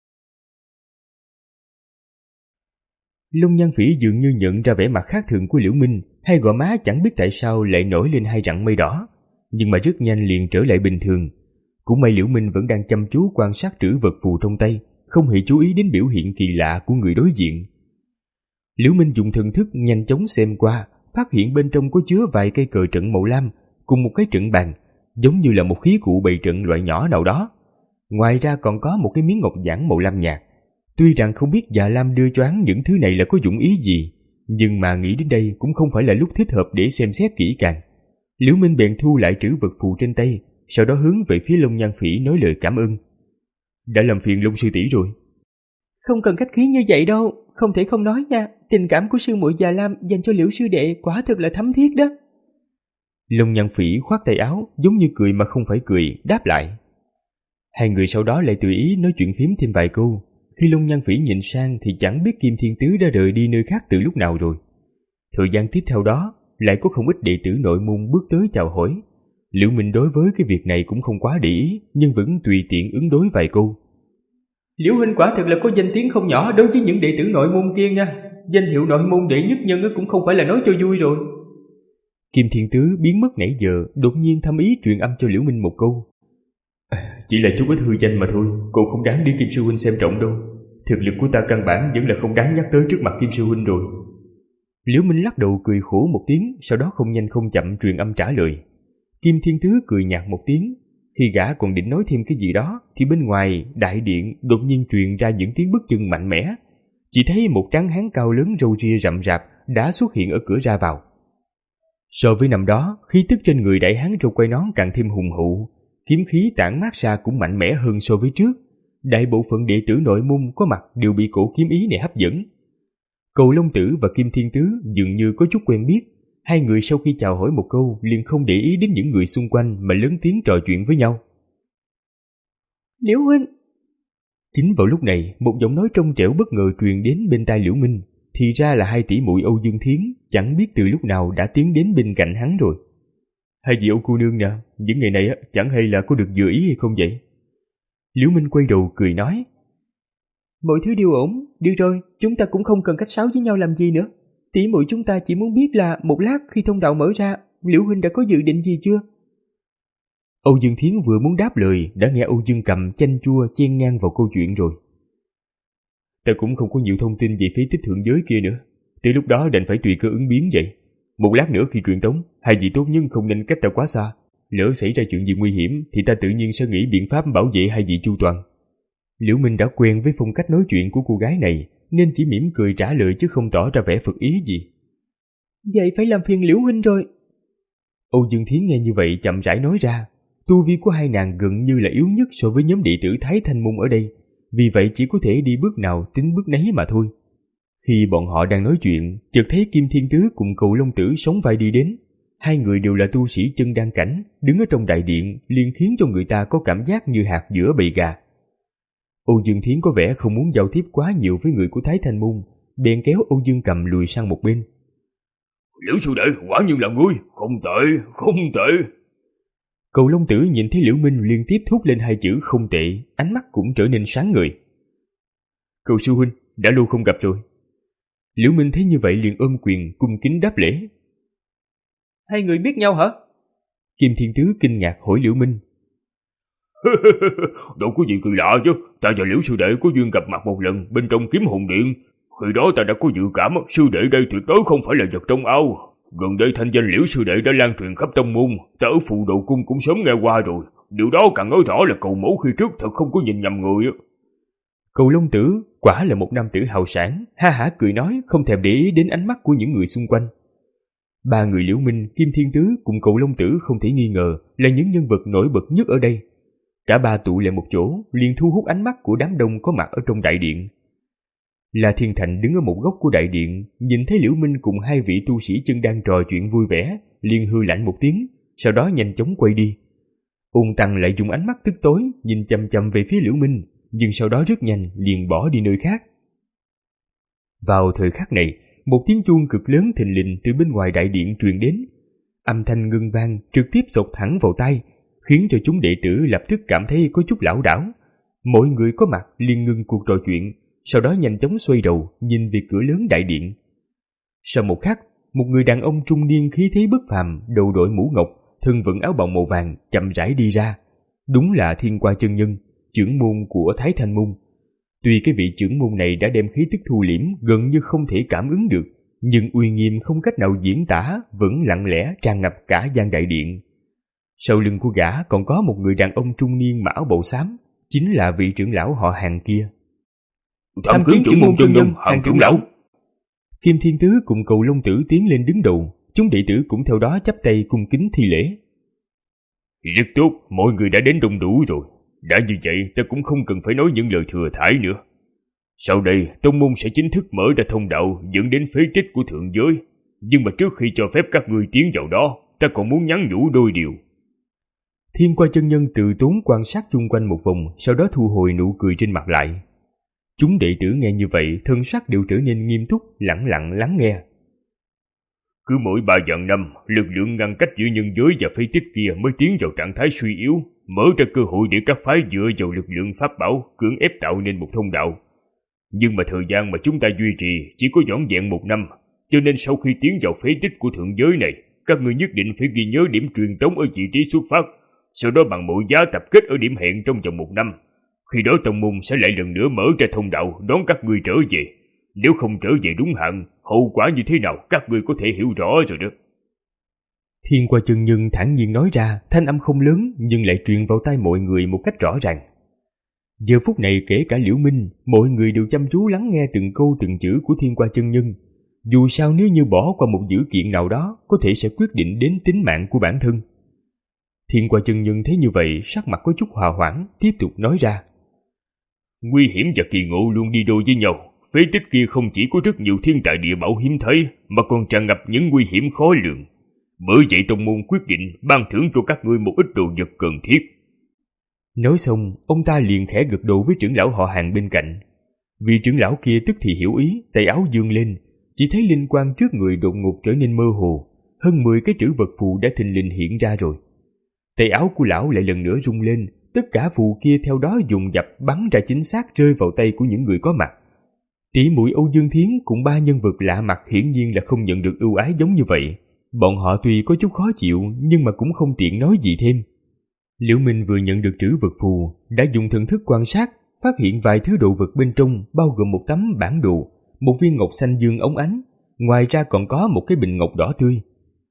Long Nhan Phỉ dường như nhận ra vẻ mặt khác thường của Liễu Minh, hai gò má chẳng biết tại sao lại nổi lên hai rặng mây đỏ, nhưng mà rất nhanh liền trở lại bình thường. Cũng may Liễu Minh vẫn đang chăm chú quan sát trữ vật phù trong tay, không hề chú ý đến biểu hiện kỳ lạ của người đối diện. Liễu Minh dùng thần thức nhanh chóng xem qua, phát hiện bên trong có chứa vài cây cờ trận màu lam cùng một cái trận bàn, giống như là một khí cụ bày trận loại nhỏ nào đó. Ngoài ra còn có một cái miếng ngọc giản màu lam nhạt. Tuy rằng không biết Già Lam đưa cho hắn những thứ này là có dụng ý gì, nhưng mà nghĩ đến đây cũng không phải là lúc thích hợp để xem xét kỹ càng. Liễu Minh bèn thu lại trữ vật phù trên tay, sau đó hướng về phía Long Nhan Phỉ nói lời cảm ơn. Đã làm phiền Long sư tỷ rồi. Không cần khách khí như vậy đâu, không thể không nói nha, tình cảm của sư muội Già Lam dành cho Liễu sư đệ quả thực là thấm thiết đó. Long Nhan Phỉ khoát tay áo, giống như cười mà không phải cười, đáp lại. Hai người sau đó lại tùy ý nói chuyện phím thêm vài câu. Khi Long Nhan Phỉ nhìn sang thì chẳng biết Kim Thiên Tứ đã rời đi nơi khác từ lúc nào rồi. Thời gian tiếp theo đó, lại có không ít đệ tử nội môn bước tới chào hỏi. Liễu Minh đối với cái việc này cũng không quá để ý, nhưng vẫn tùy tiện ứng đối vài câu. Liễu huynh quả thực là có danh tiếng không nhỏ đối với những đệ tử nội môn kia nha. Danh hiệu nội môn đệ nhất nhân cũng không phải là nói cho vui rồi. Kim Thiên Tứ biến mất nãy giờ, đột nhiên thâm ý truyền âm cho Liễu Minh một câu. Chỉ là chút ít hư danh mà thôi, cô không đáng để Kim sư huynh xem trọng đâu. Thực lực của ta căn bản vẫn là không đáng nhắc tới trước mặt Kim sư huynh rồi. Liễu Minh lắc đầu cười khổ một tiếng, sau đó không nhanh không chậm truyền âm trả lời. Kim Thiên Tứ cười nhạt một tiếng. Khi gã còn định nói thêm cái gì đó thì bên ngoài đại điện đột nhiên truyền ra những tiếng bước chân mạnh mẽ. Chỉ thấy một tráng hán cao lớn râu ria rậm rạp đã xuất hiện ở cửa ra vào. So với năm đó, khí tức trên người đại hán râu quai nón càng thêm hùng hậu, kiếm khí tản mát ra cũng mạnh mẽ hơn so với trước. Đại bộ phận đệ tử nội môn có mặt đều bị cổ kiếm ý này hấp dẫn. Cầu Long Tử và Kim Thiên Tứ dường như có chút quen biết. Hai người sau khi chào hỏi một câu liền không để ý đến những người xung quanh mà lớn tiếng trò chuyện với nhau. Liễu huynh. Chính vào lúc này, một giọng nói trong trẻo bất ngờ truyền đến bên tai Liễu Minh. Thì ra là hai tỷ muội Âu Dương Thiến, chẳng biết từ lúc nào đã tiến đến bên cạnh hắn rồi. Hai vị Âu cô nương nè, những ngày này á, chẳng hay là có được vừa ý hay không vậy? Liễu Minh quay đầu cười nói. Mọi thứ đều ổn, được rồi, chúng ta cũng không cần cách sáo với nhau làm gì nữa. Tỷ muội chúng ta chỉ muốn biết là một lát khi thông đạo mở ra, Liễu huynh đã có dự định gì chưa? Âu Dương Thiến vừa muốn đáp lời đã nghe Âu Dương Cầm chanh chua chen ngang vào câu chuyện rồi. Ta cũng không có nhiều thông tin về phế tích thượng giới kia nữa, tới lúc đó đành phải tùy cơ ứng biến vậy. Một lát nữa khi truyền tống, hai vị tốt nhân không nên cách ta quá xa. Lỡ xảy ra chuyện gì nguy hiểm thì ta tự nhiên sẽ nghĩ biện pháp bảo vệ hai vị chu toàn. Liễu Minh đã quen với phong cách nói chuyện của cô gái này nên chỉ mỉm cười trả lời chứ không tỏ ra vẻ phật ý gì. Vậy phải làm phiền Liễu huynh rồi. Âu Dương Thiến nghe như vậy chậm rãi nói ra. Tu vi của hai nàng gần như là yếu nhất so với nhóm đệ tử Thái Thanh Môn ở đây, vì vậy chỉ có thể đi bước nào tính bước nấy mà thôi. Khi bọn họ đang nói chuyện, chợt thấy Kim Thiên Tứ cùng Cầu Long Tử sóng vai đi đến. Hai người đều là tu sĩ chân đan cảnh, đứng ở trong đại điện liền khiến cho người ta có cảm giác như hạt giữa bầy gà. Âu Dương Thiến có vẻ không muốn giao tiếp quá nhiều với người của Thái Thanh Môn, bèn kéo Âu Dương Cầm lùi sang một bên. Liễu sư đệ, quả nhiên là ngươi, không tệ, không tệ. Cầu Long Tử nhìn thấy Liễu Minh liên tiếp thốt lên hai chữ không tệ, ánh mắt cũng trở nên sáng ngời. Cầu sư huynh, đã lâu không gặp rồi. Liễu Minh thấy như vậy liền ôm quyền cung kính đáp lễ. Hai người biết nhau hả? Kim Thiên Tứ kinh ngạc hỏi Liễu Minh. Đâu có gì kỳ lạ chứ, ta và Liễu sư đệ có duyên gặp mặt một lần bên trong Kiếm Hồn Điện. Khi đó ta đã có dự cảm sư đệ đây tuyệt đối không phải là vật trong ao. Gần đây thanh danh Liễu sư đệ đã lan truyền khắp tông môn, ta ở Phù Đồ Cung cũng sớm nghe qua rồi. Điều đó càng nói rõ là Cầu mẫu khi trước thật không có nhìn nhầm người. Cầu Long Tử quả là một nam tử hào sản, ha hả cười nói không thèm để ý đến ánh mắt của những người xung quanh. Ba người Liễu Minh, Kim Thiên Tứ cùng Cầu Long Tử không thể nghi ngờ là những nhân vật nổi bật nhất ở đây. Cả ba tụ lại một chỗ liền thu hút ánh mắt của đám đông có mặt ở trong đại điện. La Thiên Thành đứng ở một góc của đại điện, nhìn thấy Liễu Minh cùng hai vị tu sĩ chân đang trò chuyện vui vẻ, liền hư lạnh một tiếng, sau đó nhanh chóng quay đi. Ôn Tăng lại dùng ánh mắt tức tối nhìn chằm chằm về phía Liễu Minh, nhưng sau đó rất nhanh liền bỏ đi nơi khác. Vào thời khắc này, một tiếng chuông cực lớn thình lình từ bên ngoài đại điện truyền đến. Âm thanh ngân vang trực tiếp xộc thẳng vào tai, khiến cho chúng đệ tử lập tức cảm thấy có chút lảo đảo. Mọi người có mặt liền ngưng cuộc trò chuyện, sau đó nhanh chóng xoay đầu nhìn về cửa lớn đại điện. Sau một khắc, một người đàn ông trung niên khí thế bất phàm, đầu đội mũ ngọc, thân vận áo bào màu vàng chậm rãi đi ra. Đúng là Thiên Qua chân nhân, trưởng môn của Thái Thanh môn. Tuy cái vị trưởng môn này đã đem khí tức thu liễm gần như không thể cảm ứng được, nhưng uy nghiêm không cách nào diễn tả vẫn lặng lẽ tràn ngập cả gian đại điện. Sau lưng của gã còn có một người đàn ông trung niên mặc áo bào xám, chính là vị trưởng lão họ Hàng kia. Tham kiến trưởng môn chân nhân, Hàng trưởng lão. Kim Thiên Tứ cùng Cầu Long Tử tiến lên đứng đầu, chúng đệ tử cũng theo đó chắp tay cung kính thi lễ. Rất tốt, mọi người đã đến đông đủ rồi. Đã như vậy, ta cũng không cần phải nói những lời thừa thãi nữa. Sau đây, tông môn sẽ chính thức mở ra thông đạo dẫn đến phế tích của thượng giới. Nhưng mà trước khi cho phép các ngươi tiến vào đó, ta còn muốn nhắn nhủ đôi điều. Thiên Qua chân nhân từ tốn quan sát chung quanh một vòng, sau đó thu hồi nụ cười trên mặt lại. Chúng đệ tử nghe như vậy, thân sắc đều trở nên nghiêm túc, lặng lặng lắng nghe. Cứ mỗi ba vạn năm, lực lượng ngăn cách giữa nhân giới và phế tích kia mới tiến vào trạng thái suy yếu, mở ra cơ hội để các phái dựa vào lực lượng pháp bảo cưỡng ép tạo nên một thông đạo. Nhưng mà thời gian mà chúng ta duy trì chỉ có vỏn vẹn một năm, cho nên sau khi tiến vào phế tích của thượng giới này, các ngươi nhất định phải ghi nhớ điểm truyền tống ở vị trí xuất phát, sau đó bằng mọi giá tập kết ở điểm hẹn trong vòng một năm. Khi đó tông môn sẽ lại lần nữa mở ra thông đạo đón các ngươi trở về. Nếu không trở về đúng hạn, hậu quả như thế nào các ngươi có thể hiểu rõ rồi đó. Thiên Qua chân nhân thản nhiên nói ra, thanh âm không lớn nhưng lại truyền vào tai mọi người một cách rõ ràng. Giờ phút này kể cả Liễu Minh, mọi người đều chăm chú lắng nghe từng câu từng chữ của Thiên Qua chân nhân. Dù sao nếu như bỏ qua một dữ kiện nào đó, có thể sẽ quyết định đến tính mạng của bản thân. Thiên Qua chân nhân thấy như vậy, sắc mặt có chút hòa hoãn, tiếp tục nói ra. Nguy hiểm và kỳ ngộ luôn đi đôi với nhau. Phế tích kia không chỉ có rất nhiều thiên tài địa bảo hiếm thấy, mà còn tràn ngập những nguy hiểm khó lường. Bởi vậy tông môn quyết định ban thưởng cho các ngươi một ít đồ vật cần thiết. Nói xong, ông ta liền khẽ gật đầu với trưởng lão họ Hàng bên cạnh. Vị trưởng lão kia tức thì hiểu ý, tay áo dương lên, chỉ thấy linh quang trước người đột ngột trở nên mơ hồ, hơn mười cái trữ vật phù đã thình lình hiện ra rồi. Tay áo của lão lại lần nữa rung lên, tất cả phù kia theo đó dùng dập bắn ra chính xác rơi vào tay của những người có mặt. Tỷ muội Âu Dương Thiến cùng ba nhân vật lạ mặt hiển nhiên là không nhận được ưu ái giống như vậy. Bọn họ tuy có chút khó chịu nhưng mà cũng không tiện nói gì thêm. Liễu Minh vừa nhận được trữ vật phù, đã dùng thần thức quan sát, phát hiện vài thứ đồ vật bên trong bao gồm một tấm bản đồ, một viên ngọc xanh dương óng ánh, ngoài ra còn có một cái bình ngọc đỏ tươi.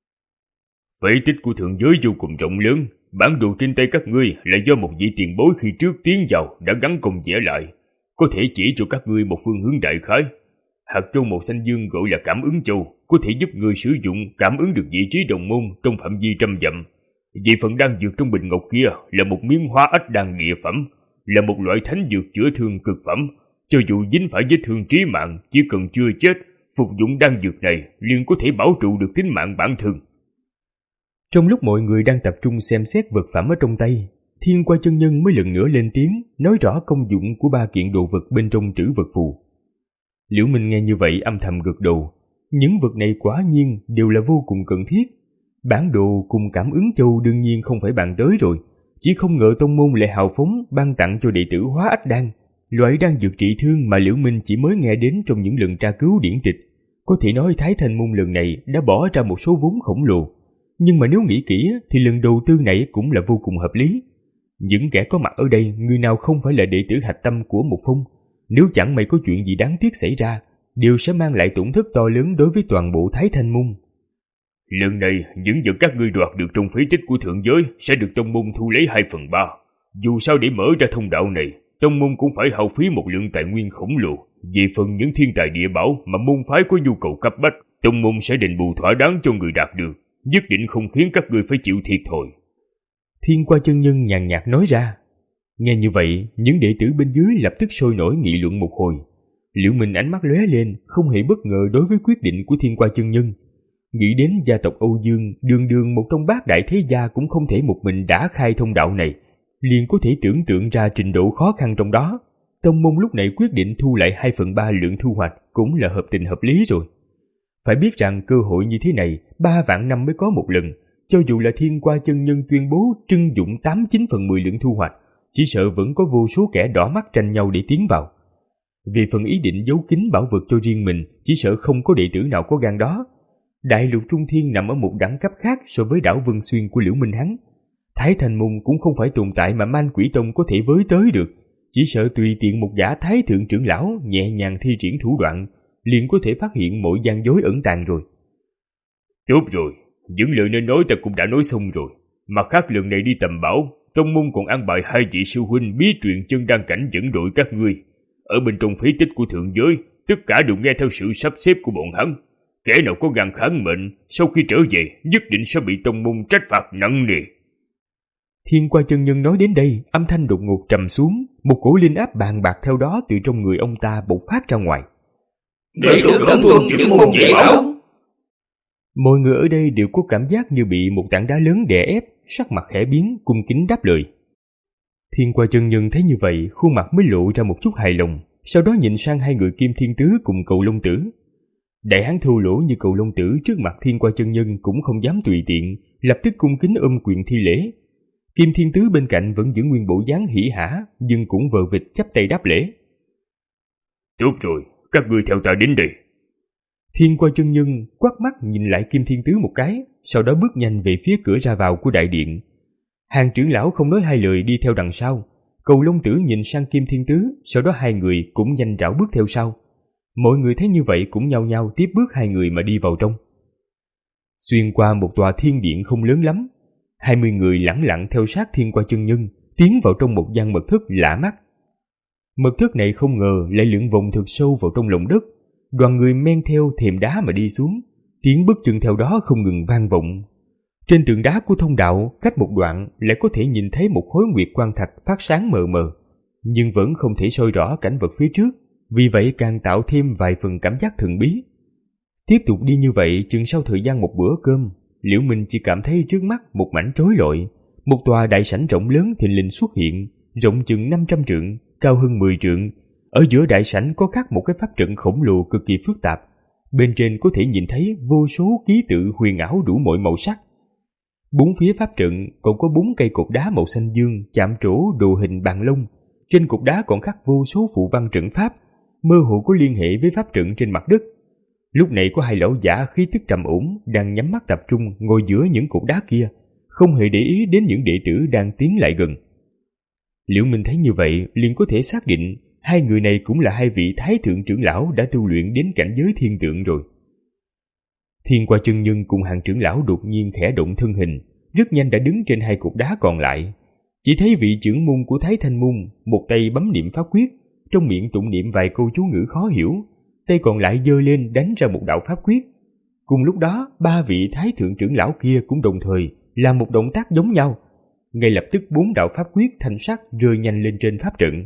Phế tích của thượng giới vô cùng rộng lớn, bản đồ trên tay các ngươi là do một vị tiền bối khi trước tiến vào đã gắn công vẽ lại, có thể chỉ cho các ngươi một phương hướng đại khái. Hạt châu màu xanh dương gọi là cảm ứng châu, có thể giúp người sử dụng cảm ứng được vị trí đồng môn trong phạm vi trăm dặm. Về phần đan dược trong bình ngọc kia là một miếng hóa ách đan địa phẩm, là một loại thánh dược chữa thương cực phẩm. Cho dù dính phải vết thương trí mạng, chỉ cần chưa chết, phục dụng đan dược này liền có thể bảo trụ được tính mạng bản thân. Trong lúc mọi người đang tập trung xem xét vật phẩm ở trong tay, Thiên Qua chân nhân mới lần nữa lên tiếng, nói rõ công dụng của ba kiện đồ vật bên trong trữ vật phù. Liễu Minh nghe như vậy âm thầm gật đầu, những vật này quả nhiên đều là vô cùng cần thiết. Bản đồ cùng cảm ứng châu đương nhiên không phải bàn tới rồi, chỉ không ngờ tông môn lại hào phóng ban tặng cho đệ tử hóa ách đan, loại đan dược trị thương mà Liễu Minh chỉ mới nghe đến trong những lần tra cứu điển tịch. Có thể nói Thái Thanh môn lần này đã bỏ ra một số vốn khổng lồ, nhưng mà nếu nghĩ kỹ thì lần đầu tư này cũng là vô cùng hợp lý. Những kẻ có mặt ở đây, người nào không phải là đệ tử hạch tâm của một phong, nếu chẳng may có chuyện gì đáng tiếc xảy ra, đều sẽ mang lại tổn thất to lớn đối với toàn bộ Thái Thanh môn. Lần này, những vật các ngươi đoạt được trong phế tích của thượng giới sẽ được tông môn thu lấy hai phần ba. Dù sao để mở ra thông đạo này, tông môn cũng phải hao phí một lượng tài nguyên khổng lồ. Về phần những thiên tài địa bảo mà môn phái có nhu cầu cấp bách, tông môn sẽ đền bù thỏa đáng cho người đạt được, nhất định không khiến các ngươi phải chịu thiệt thòi. Thiên Qua chân nhân nhàn nhạt nói ra. Nghe như vậy, những đệ tử bên dưới lập tức sôi nổi nghị luận một hồi. Liễu Minh ánh mắt lóe lên, không hề bất ngờ đối với quyết định của Thiên Qua chân nhân. Nghĩ đến gia tộc Âu Dương, đường đường một trong bát đại thế gia cũng không thể một mình đã khai thông đạo này, liền có thể tưởng tượng ra trình độ khó khăn trong đó. Tông môn lúc này quyết định thu lại hai phần ba lượng thu hoạch cũng là hợp tình hợp lý rồi. Phải biết rằng cơ hội như thế này ba vạn năm mới có một lần, cho dù là Thiên Qua chân nhân tuyên bố trưng dụng tám chín phần mười lượng thu hoạch, chỉ sợ vẫn có vô số kẻ đỏ mắt tranh nhau để tiến vào. Vì phần ý định giấu kín bảo vật cho riêng mình, chỉ sợ không có đệ tử nào có gan đó. Đại lục Trung Thiên nằm ở một đẳng cấp khác so với đảo Vân Xuyên của Liễu Minh hắn. Thái Thành Môn cũng không phải tồn tại mà Man Quỷ Tông có thể với tới được, chỉ sợ tùy tiện một gã thái thượng trưởng lão nhẹ nhàng thi triển thủ đoạn, liền có thể phát hiện mọi gian dối ẩn tàng rồi. Tốt rồi, những lời nên nói ta cũng đã nói xong rồi. Mặt khác lần này đi tầm bảo, tông môn còn an bài hai vị sư huynh bí truyền chân đan cảnh dẫn đội các ngươi. Ở bên trong phế tích của thượng giới, tất cả đều nghe theo sự sắp xếp của bọn hắn. Kẻ nào có gan kháng mệnh, sau khi trở về nhất định sẽ bị tông môn trách phạt nặng nề. Thiên Qua chân nhân nói đến đây, âm thanh đột ngột trầm xuống, một cổ linh áp bàn bạc theo đó từ trong người ông ta bộc phát ra ngoài. Đệ tử cẩn tuân trưởng môn dạy bảo. Mọi người ở đây đều có cảm giác như bị một tảng đá lớn đè ép, sắc mặt khẽ biến, cung kính đáp lời. Thiên Qua chân nhân thấy như vậy, khuôn mặt mới lộ ra một chút hài lòng, sau đó nhìn sang hai người Kim Thiên Tứ cùng Cầu Long Tử. Đại hán thô lỗ như Cầu Long Tử trước mặt Thiên Qua chân nhân cũng không dám tùy tiện, lập tức cung kính ôm quyền thi lễ. Kim Thiên Tứ bên cạnh vẫn giữ nguyên bộ dáng hỉ hả, nhưng cũng vờ vịt chắp tay đáp lễ. Tốt rồi, các ngươi theo ta đến đây. Thiên Qua chân nhân quát mắt nhìn lại Kim Thiên Tứ một cái, sau đó bước nhanh về phía cửa ra vào của đại điện. Hàng trưởng lão không nói hai lời đi theo đằng sau. Cầu Long Tử nhìn sang Kim Thiên Tứ, sau đó hai người cũng nhanh rảo bước theo sau. Mọi người thấy như vậy cũng nhao nhao tiếp bước hai người mà đi vào trong. Xuyên qua một tòa thiên điện không lớn lắm, hai mươi người lẳng lặng theo sát Thiên Qua chân nhân, tiến vào trong một gian mật thất lạ mắt. Mật thất này không ngờ lại lượn vòng thực sâu vào trong lòng đất. Đoàn người men theo thềm đá mà đi xuống, tiếng bước chân theo đó không ngừng vang vọng. Trên tường đá của thông đạo, cách một đoạn lại có thể nhìn thấy một khối nguyệt quang thạch phát sáng mờ mờ, nhưng vẫn không thể soi rõ cảnh vật phía trước, vì vậy càng tạo thêm vài phần cảm giác thần bí. Tiếp tục đi như vậy, chừng sau thời gian một bữa cơm, Liễu Minh chỉ cảm thấy trước mắt một mảnh rối loạn, một tòa đại sảnh rộng lớn thình lình xuất hiện, rộng chừng năm trăm trượng, cao hơn mười trượng. Ở giữa đại sảnh có khắc một cái pháp trận khổng lồ cực kỳ phức tạp, bên trên có thể nhìn thấy vô số ký tự huyền ảo đủ mọi màu sắc. Bốn phía pháp trận còn có bốn cây cột đá màu xanh dương chạm trổ đồ hình bàn lông, trên cột đá còn khắc vô số phù văn trận pháp, mơ hồ có liên hệ với pháp trận trên mặt đất. Lúc này có hai lão giả khí tức trầm ổn đang nhắm mắt tập trung ngồi giữa những cột đá kia, không hề để ý đến những đệ tử đang tiến lại gần. Liễu Minh thấy như vậy liền có thể xác định hai người này cũng là hai vị thái thượng trưởng lão đã tu luyện đến cảnh giới thiên tượng rồi. Thiên Qua chân nhân cùng hàng trưởng lão đột nhiên khẽ động thân hình, rất nhanh đã đứng trên hai cột đá còn lại. Chỉ thấy vị trưởng môn của Thái Thanh Môn một tay bấm niệm pháp quyết, trong miệng tụng niệm vài câu chú ngữ khó hiểu, tay còn lại giơ lên đánh ra một đạo pháp quyết. Cùng lúc đó, ba vị thái thượng trưởng lão kia cũng đồng thời làm một động tác giống nhau. Ngay lập tức bốn đạo pháp quyết thanh sắc rơi nhanh lên trên pháp trận.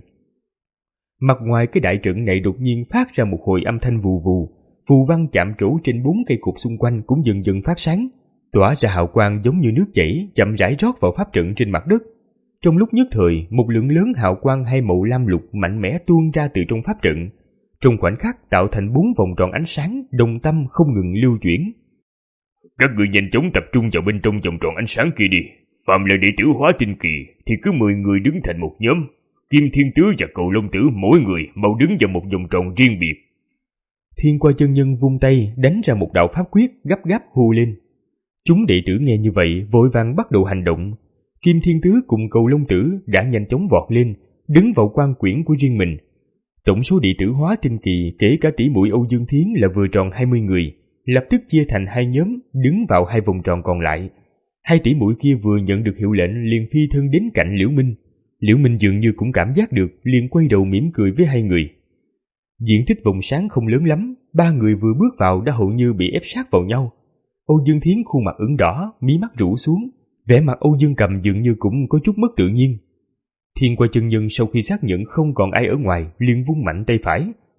Mặt ngoài cái đại trận này đột nhiên phát ra một hồi âm thanh vù vù, phù văn chạm trổ trên bốn cây cột xung quanh cũng dần dần phát sáng, tỏa ra hào quang giống như nước chảy chậm rãi rót vào pháp trận trên mặt đất. Trong lúc nhất thời, một lượng lớn hào quang hai màu lam lục mạnh mẽ tuôn ra từ trong pháp trận, trong khoảnh khắc tạo thành bốn vòng tròn ánh sáng đồng tâm không ngừng lưu chuyển. Các người nhanh chóng tập trung vào bên trong vòng tròn ánh sáng kia đi. Phạm là đệ tử Hóa Tinh Kỳ thì cứ mười người đứng thành một nhóm. Kim Thiên Tứ và Cầu Long Tử mỗi người mau đứng vào một vòng tròn riêng biệt. Thiên Qua chân nhân vung tay đánh ra một đạo pháp quyết gấp gáp hô lên. Chúng đệ tử nghe như vậy vội vàng bắt đầu hành động. Kim Thiên Tứ cùng Cầu Long Tử đã nhanh chóng vọt lên, đứng vào quan quyển của riêng mình. Tổng số đệ tử Hóa Tinh Kỳ kể cả tỷ muội Âu Dương Thiến là vừa tròn hai mươi người, lập tức chia thành hai nhóm đứng vào hai vòng tròn còn lại. Hai tỷ muội kia vừa nhận được hiệu lệnh liền phi thân đến cạnh Liễu Minh. Liễu Minh dường như cũng cảm giác được, liền quay đầu mỉm cười với hai người. Diện tích vòng sáng không lớn lắm, ba người vừa bước vào đã hầu như bị ép sát vào nhau. Âu Dương Thiến khuôn mặt ửng đỏ, mí mắt rũ xuống, vẻ mặt Âu Dương Cầm dường như cũng có chút mất tự nhiên. Thiên Qua chân nhân sau khi xác nhận không còn ai ở ngoài, liền vung mạnh tay phải,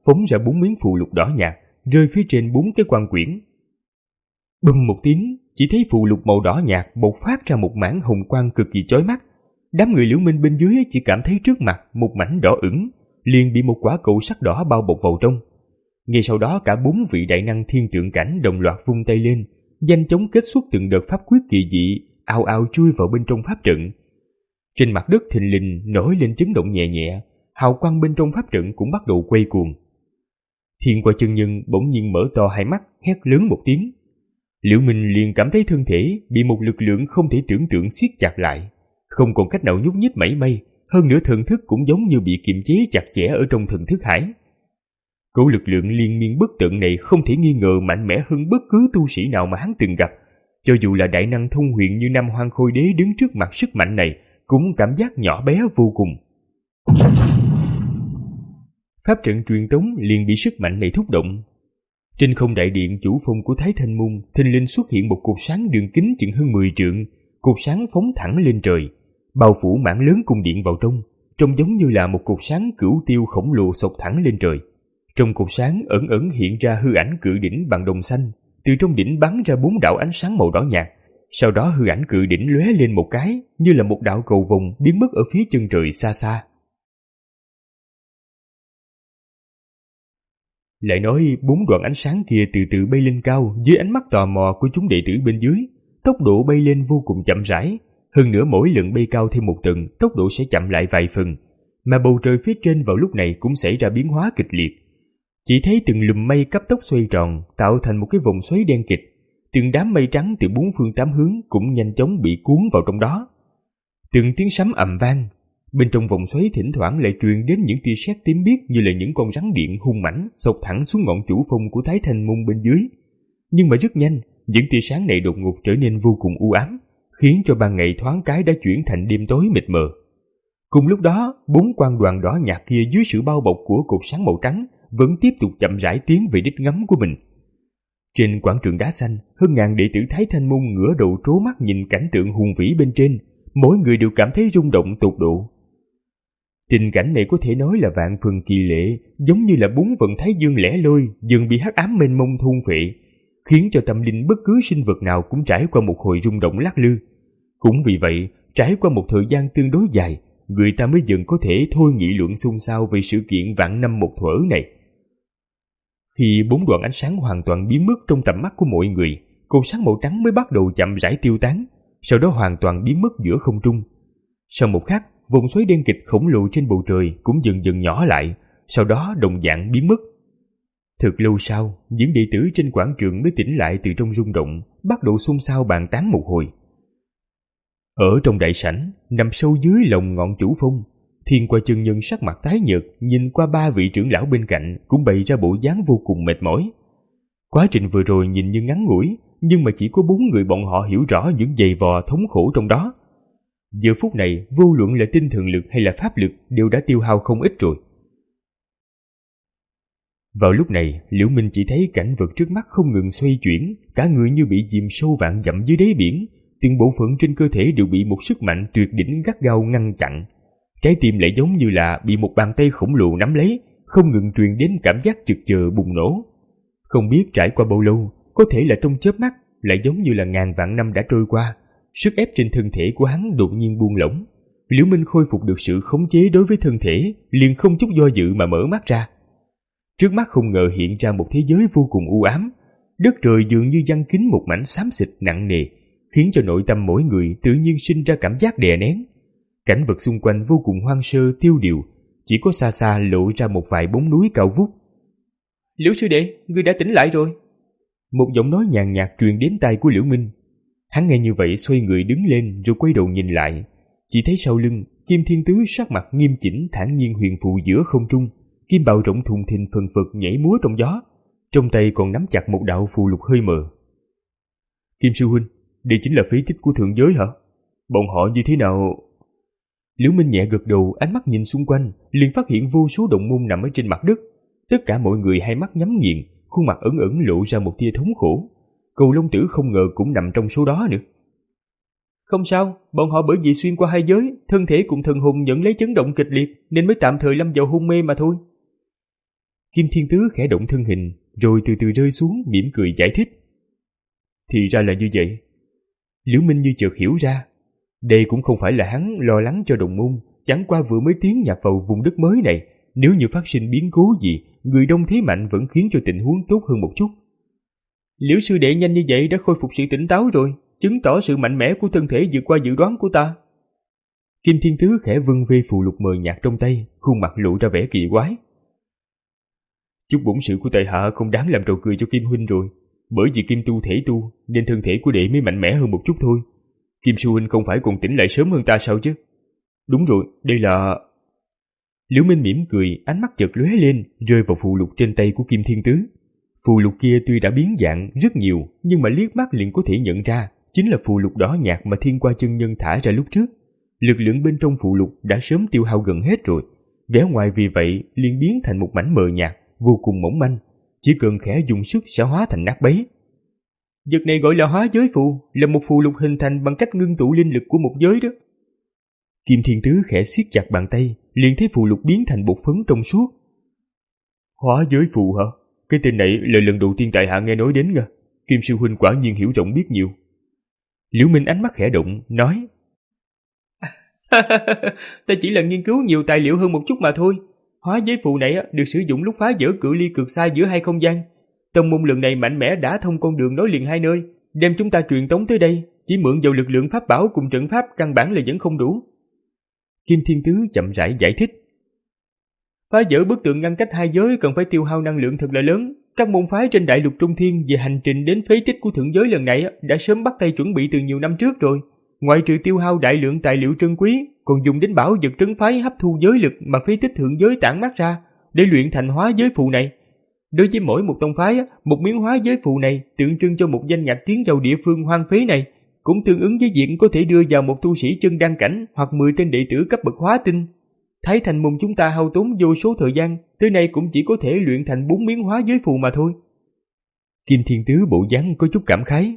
phóng ra bốn miếng phù lục đỏ nhạt, rơi phía trên bốn cái quan quyển. Bùm một tiếng, chỉ thấy phù lục màu đỏ nhạt bộc phát ra một mảng hồng quang cực kỳ chói mắt. Đám người Liễu Minh bên dưới chỉ cảm thấy trước mặt một mảnh đỏ ửng, liền bị một quả cầu sắc đỏ bao bọc vào trong. Ngay sau đó cả bốn vị đại năng thiên tượng cảnh đồng loạt vung tay lên, nhanh chóng kết xuất từng đợt pháp quyết kỳ dị, ào ào chui vào bên trong pháp trận. Trên mặt đất thình lình nổi lên chấn động nhẹ nhẹ, hào quang bên trong pháp trận cũng bắt đầu quay cuồng. Thiên Qua chân nhân bỗng nhiên mở to hai mắt, hét lớn một tiếng. Liễu Minh liền cảm thấy thân thể bị một lực lượng không thể tưởng tượng siết chặt lại, không còn cách nào nhúc nhích mảy may, hơn nữa thần thức cũng giống như bị kiềm chế chặt chẽ ở trong thần thức hải. Cỗ lực lượng liên miên bất tận này không thể nghi ngờ mạnh mẽ hơn bất cứ tu sĩ nào mà hắn từng gặp. Cho dù là đại năng thông huyền như Nam Hoang Khôi Đế đứng trước mặt sức mạnh này, cũng cảm giác nhỏ bé vô cùng. Pháp trận truyền tống liền bị sức mạnh này thúc động. Trên không đại điện chủ phong của Thái Thanh Môn thình lình xuất hiện một cột sáng đường kính chừng hơn mười trượng, cột sáng phóng thẳng lên trời, bao phủ mảng lớn cung điện vào trong, trông giống như là một cột sáng cửu tiêu khổng lồ xộc thẳng lên trời. Trong cột sáng ẩn ẩn hiện ra hư ảnh cự đỉnh bằng đồng xanh, từ trong đỉnh bắn ra bốn đạo ánh sáng màu đỏ nhạt, sau đó hư ảnh cự đỉnh lóe lên một cái, như là một đạo cầu vồng biến mất ở phía chân trời xa xa. Lại nói bốn đoạn ánh sáng kia từ từ bay lên cao dưới ánh mắt tò mò của chúng đệ tử bên dưới, tốc độ bay lên vô cùng chậm rãi, hơn nữa mỗi lần bay cao thêm một tầng, tốc độ sẽ chậm lại vài phần, mà bầu trời phía trên vào lúc này cũng xảy ra biến hóa kịch liệt. Chỉ thấy từng lùm mây cấp tốc xoay tròn, tạo thành một cái vòng xoáy đen kịt, từng đám mây trắng từ bốn phương tám hướng cũng nhanh chóng bị cuốn vào trong đó. Từng tiếng sấm ầm vang, bên trong vòng xoáy thỉnh thoảng lại truyền đến những tia sét tím biếc như là những con rắn điện hung mãnh xộc thẳng xuống ngọn chủ phong của Thái Thanh Môn bên dưới. Nhưng mà rất nhanh, những tia sáng này đột ngột trở nên vô cùng u ám, khiến cho ban ngày thoáng cái đã chuyển thành đêm tối mịt mờ. Cùng lúc đó, bốn quan đoàn đỏ nhạt kia dưới sự bao bọc của cột sáng màu trắng vẫn tiếp tục chậm rãi tiến về đích ngắm của mình. Trên quảng trường đá xanh, hơn ngàn đệ tử Thái Thanh Môn ngửa đầu trố mắt nhìn cảnh tượng hùng vĩ bên trên, mỗi người đều cảm thấy rung động tột độ. Tình cảnh này có thể nói là vạn phần kỳ lệ, giống như là bốn vận thái dương lẻ loi dần bị hắc ám mênh mông thôn phệ, khiến cho tâm linh bất cứ sinh vật nào cũng trải qua một hồi rung động lắc lư. Cũng vì vậy, trải qua một thời gian tương đối dài, người ta mới dần có thể thôi nghị luận xôn xao về sự kiện vạn năm một thuở này. Khi bốn đoạn ánh sáng hoàn toàn biến mất trong tầm mắt của mọi người, cột sáng màu trắng mới bắt đầu chậm rãi tiêu tán, sau đó hoàn toàn biến mất giữa không trung. Sau một khắc, vòng xoáy đen kịch khổng lồ trên bầu trời cũng dần dần nhỏ lại, sau đó đồng dạng biến mất. Thật lâu sau, những đệ tử trên quảng trường mới tỉnh lại từ trong rung động, bắt đầu xôn xao bàn tán một hồi. Ở trong đại sảnh, nằm sâu dưới lòng ngọn chủ phong, Thiên Qua chân nhân sắc mặt tái nhợt nhìn qua ba vị trưởng lão bên cạnh cũng bày ra bộ dáng vô cùng mệt mỏi. Quá trình vừa rồi nhìn như ngắn ngủi, nhưng mà chỉ có bốn người bọn họ hiểu rõ những giày vò thống khổ trong đó. Giờ phút này, vô luận là tinh thần lực hay là pháp lực đều đã tiêu hao không ít rồi. Vào lúc này, Liễu Minh chỉ thấy cảnh vật trước mắt không ngừng xoay chuyển, cả người như bị chìm sâu vạn dặm dưới đáy biển, từng bộ phận trên cơ thể đều bị một sức mạnh tuyệt đỉnh gắt gao ngăn chặn. Trái tim lại giống như là bị một bàn tay khổng lồ nắm lấy, không ngừng truyền đến cảm giác chực chờ bùng nổ. Không biết trải qua bao lâu, có thể là trong chớp mắt, lại giống như là ngàn vạn năm đã trôi qua, sức ép trên thân thể của hắn đột nhiên buông lỏng. Liễu Minh khôi phục được sự khống chế đối với thân thể, liền không chút do dự mà mở mắt ra. Trước mắt không ngờ hiện ra một thế giới vô cùng u ám, đất trời dường như giăng kín một mảnh xám xịt nặng nề, khiến cho nội tâm mỗi người tự nhiên sinh ra cảm giác đè nén. Cảnh vật xung quanh vô cùng hoang sơ tiêu điều, chỉ có xa xa lộ ra một vài bóng núi cao vút. Liễu sư đệ, ngươi đã tỉnh lại rồi. Một giọng nói nhàn nhạt truyền đến tai của Liễu Minh. Hắn nghe như vậy xoay người đứng lên rồi quay đầu nhìn lại, chỉ thấy sau lưng Kim Thiên Tứ sắc mặt nghiêm chỉnh thản nhiên huyền phù giữa không trung, kim bào rộng thùng thình phần phật nhảy múa trong gió, trong tay còn nắm chặt một đạo phù lục hơi mờ. Kim sư huynh, đây chính là phế tích của thượng giới hả? Bọn họ như thế nào? Liễu Minh nhẹ gật đầu, ánh mắt nhìn xung quanh, liền phát hiện vô số động môn nằm ở trên mặt đất. Tất cả mọi người hai mắt nhắm nghiền, khuôn mặt ẩn ẩn lộ ra một tia thống khổ. Cầu Long Tử không ngờ cũng nằm trong số đó nữa. Không sao, bọn họ bởi vì xuyên qua hai giới, thân thể cùng thần hồn nhận lấy chấn động kịch liệt, nên mới tạm thời lâm vào hôn mê mà thôi. Kim Thiên Tứ khẽ động thân hình, rồi từ từ rơi xuống, mỉm cười giải thích. Thì ra là như vậy. Liễu Minh như chợt hiểu ra. Đây cũng không phải là hắn lo lắng cho đồng môn, chẳng qua vừa mới tiến nhập vào vùng đất mới này, nếu như phát sinh biến cố gì, người đông thế mạnh vẫn khiến cho tình huống tốt hơn một chút. Liễu sư đệ nhanh như vậy đã khôi phục sự tỉnh táo rồi, chứng tỏ sự mạnh mẽ của thân thể vượt qua dự đoán của ta. Kim Thiên Tứ khẽ vươn về phù lục mờ nhạt trong tay, khuôn mặt lộ ra vẻ kỳ quái. Chút bổn sự của tại hạ không đáng làm trò cười cho Kim huynh rồi, bởi vì Kim tu thể tu nên thân thể của đệ mới mạnh mẽ hơn một chút thôi. Kim sư huynh không phải còn tỉnh lại sớm hơn ta sao chứ? Đúng rồi, đây là... Liễu Minh mỉm cười, ánh mắt chợt lóe lên, rơi vào phù lục trên tay của Kim Thiên Tứ. Phù lục kia tuy đã biến dạng rất nhiều, nhưng mà liếc mắt liền có thể nhận ra, chính là phù lục đỏ nhạt mà Thiên Qua chân nhân thả ra lúc trước. Lực lượng bên trong phù lục đã sớm tiêu hao gần hết rồi, vẻ ngoài vì vậy liền biến thành một mảnh mờ nhạt, vô cùng mỏng manh, chỉ cần khẽ dùng sức sẽ hóa thành nát bấy. Vật này gọi là hóa giới phù, là một phù lục hình thành bằng cách ngưng tụ linh lực của một giới đó. Kim Thiên Tứ khẽ siết chặt bàn tay, liền thấy phù lục biến thành bột phấn trong suốt. Hóa giới phù hả? Cái tên này là lần đầu tiên tại hạ nghe nói đến nha. Kim sư huynh quả nhiên hiểu rộng biết nhiều. Liễu Minh ánh mắt khẽ động, nói: Ta chỉ là nghiên cứu nhiều tài liệu hơn một chút mà thôi. Hóa giới phù này được sử dụng lúc phá vỡ cự ly cực xa giữa hai không gian. Tông môn lần này mạnh mẽ đã thông con đường nối liền hai nơi, đem chúng ta truyền tống tới đây. Chỉ mượn vào lực lượng pháp bảo cùng trận pháp căn bản là vẫn không đủ. Kim Thiên Tứ chậm rãi giải thích. Phá vỡ bức tượng ngăn cách hai giới cần phải tiêu hao năng lượng thật là lớn. Các môn phái trên đại lục Trung Thiên về hành trình đến phế tích của thượng giới lần này đã sớm bắt tay chuẩn bị từ nhiều năm trước rồi. Ngoại trừ tiêu hao đại lượng tài liệu trân quý, còn dùng đến bảo vật trấn phái hấp thu giới lực mà phế tích thượng giới tản mát ra để luyện thành hóa giới phù này. Đối với mỗi một tông phái, một miếng hóa giới phù này tượng trưng cho một danh ngạch tiến vào địa phương hoang phế này, cũng tương ứng với việc có thể đưa vào một tu sĩ chân đăng cảnh hoặc mười tên đệ tử cấp bậc hóa tinh. Thái Thành môn chúng ta hao tốn vô số thời gian, tới nay cũng chỉ có thể luyện thành bốn miếng hóa giới phù mà thôi. Kim Thiên Tứ bộ dáng có chút cảm khái.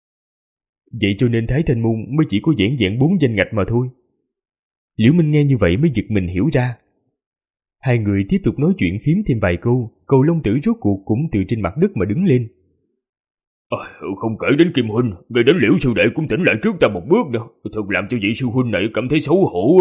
Vậy cho nên Thái Thành môn mới chỉ có vẻn vẹn bốn danh ngạch mà thôi. Liễu Minh nghe như vậy mới giật mình hiểu ra. Hai người tiếp tục nói chuyện phím thêm vài câu, Cầu Long Tử rốt cuộc cũng từ trên mặt đất mà đứng lên. À, không kể đến Kim huynh, ngay đến Liễu sư đệ cũng tỉnh lại trước ta một bước nữa, thật làm cho vị sư huynh này cảm thấy xấu hổ.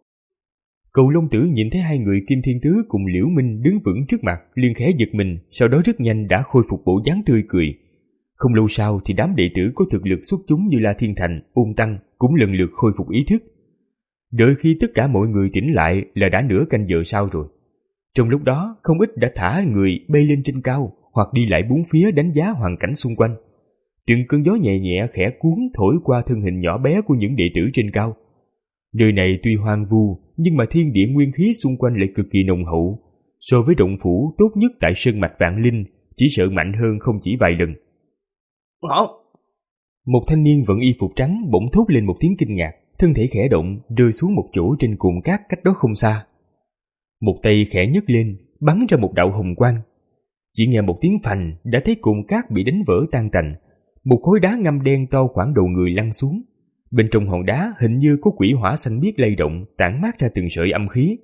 Cầu Long Tử nhìn thấy hai người Kim Thiên Tứ cùng Liễu Minh đứng vững trước mặt, liền khẽ giật mình, sau đó rất nhanh đã khôi phục bộ dáng tươi cười. Không lâu sau thì đám đệ tử có thực lực xuất chúng như La Thiên Thành, Ôn Tăng cũng lần lượt khôi phục ý thức. Đợi khi tất cả mọi người tỉnh lại là đã nửa canh giờ sau rồi. Trong lúc đó, không ít đã thả người bay lên trên cao hoặc đi lại bốn phía đánh giá hoàn cảnh xung quanh. Từng cơn gió nhẹ nhẹ khẽ cuốn thổi qua thân hình nhỏ bé của những đệ tử trên cao. Nơi này tuy hoang vu, nhưng mà thiên địa nguyên khí xung quanh lại cực kỳ nồng hậu. So với động phủ tốt nhất tại Sơn Mạch Vạn Linh, chỉ sợ mạnh hơn không chỉ vài lần. Ngộ! Một thanh niên vận y phục trắng bỗng thốt lên một tiếng kinh ngạc, thân thể khẽ động, rơi xuống một chỗ trên cồn cát cách đó không xa. Một tay khẽ nhấc lên, bắn ra một đạo hồng quang. Chỉ nghe một tiếng phành, đã thấy cồn cát bị đánh vỡ tan tành. Một khối đá ngăm đen to khoảng đầu người lăn xuống. Bên trong hòn đá hình như có quỷ hỏa xanh biếc lay động, tản mát ra từng sợi âm khí.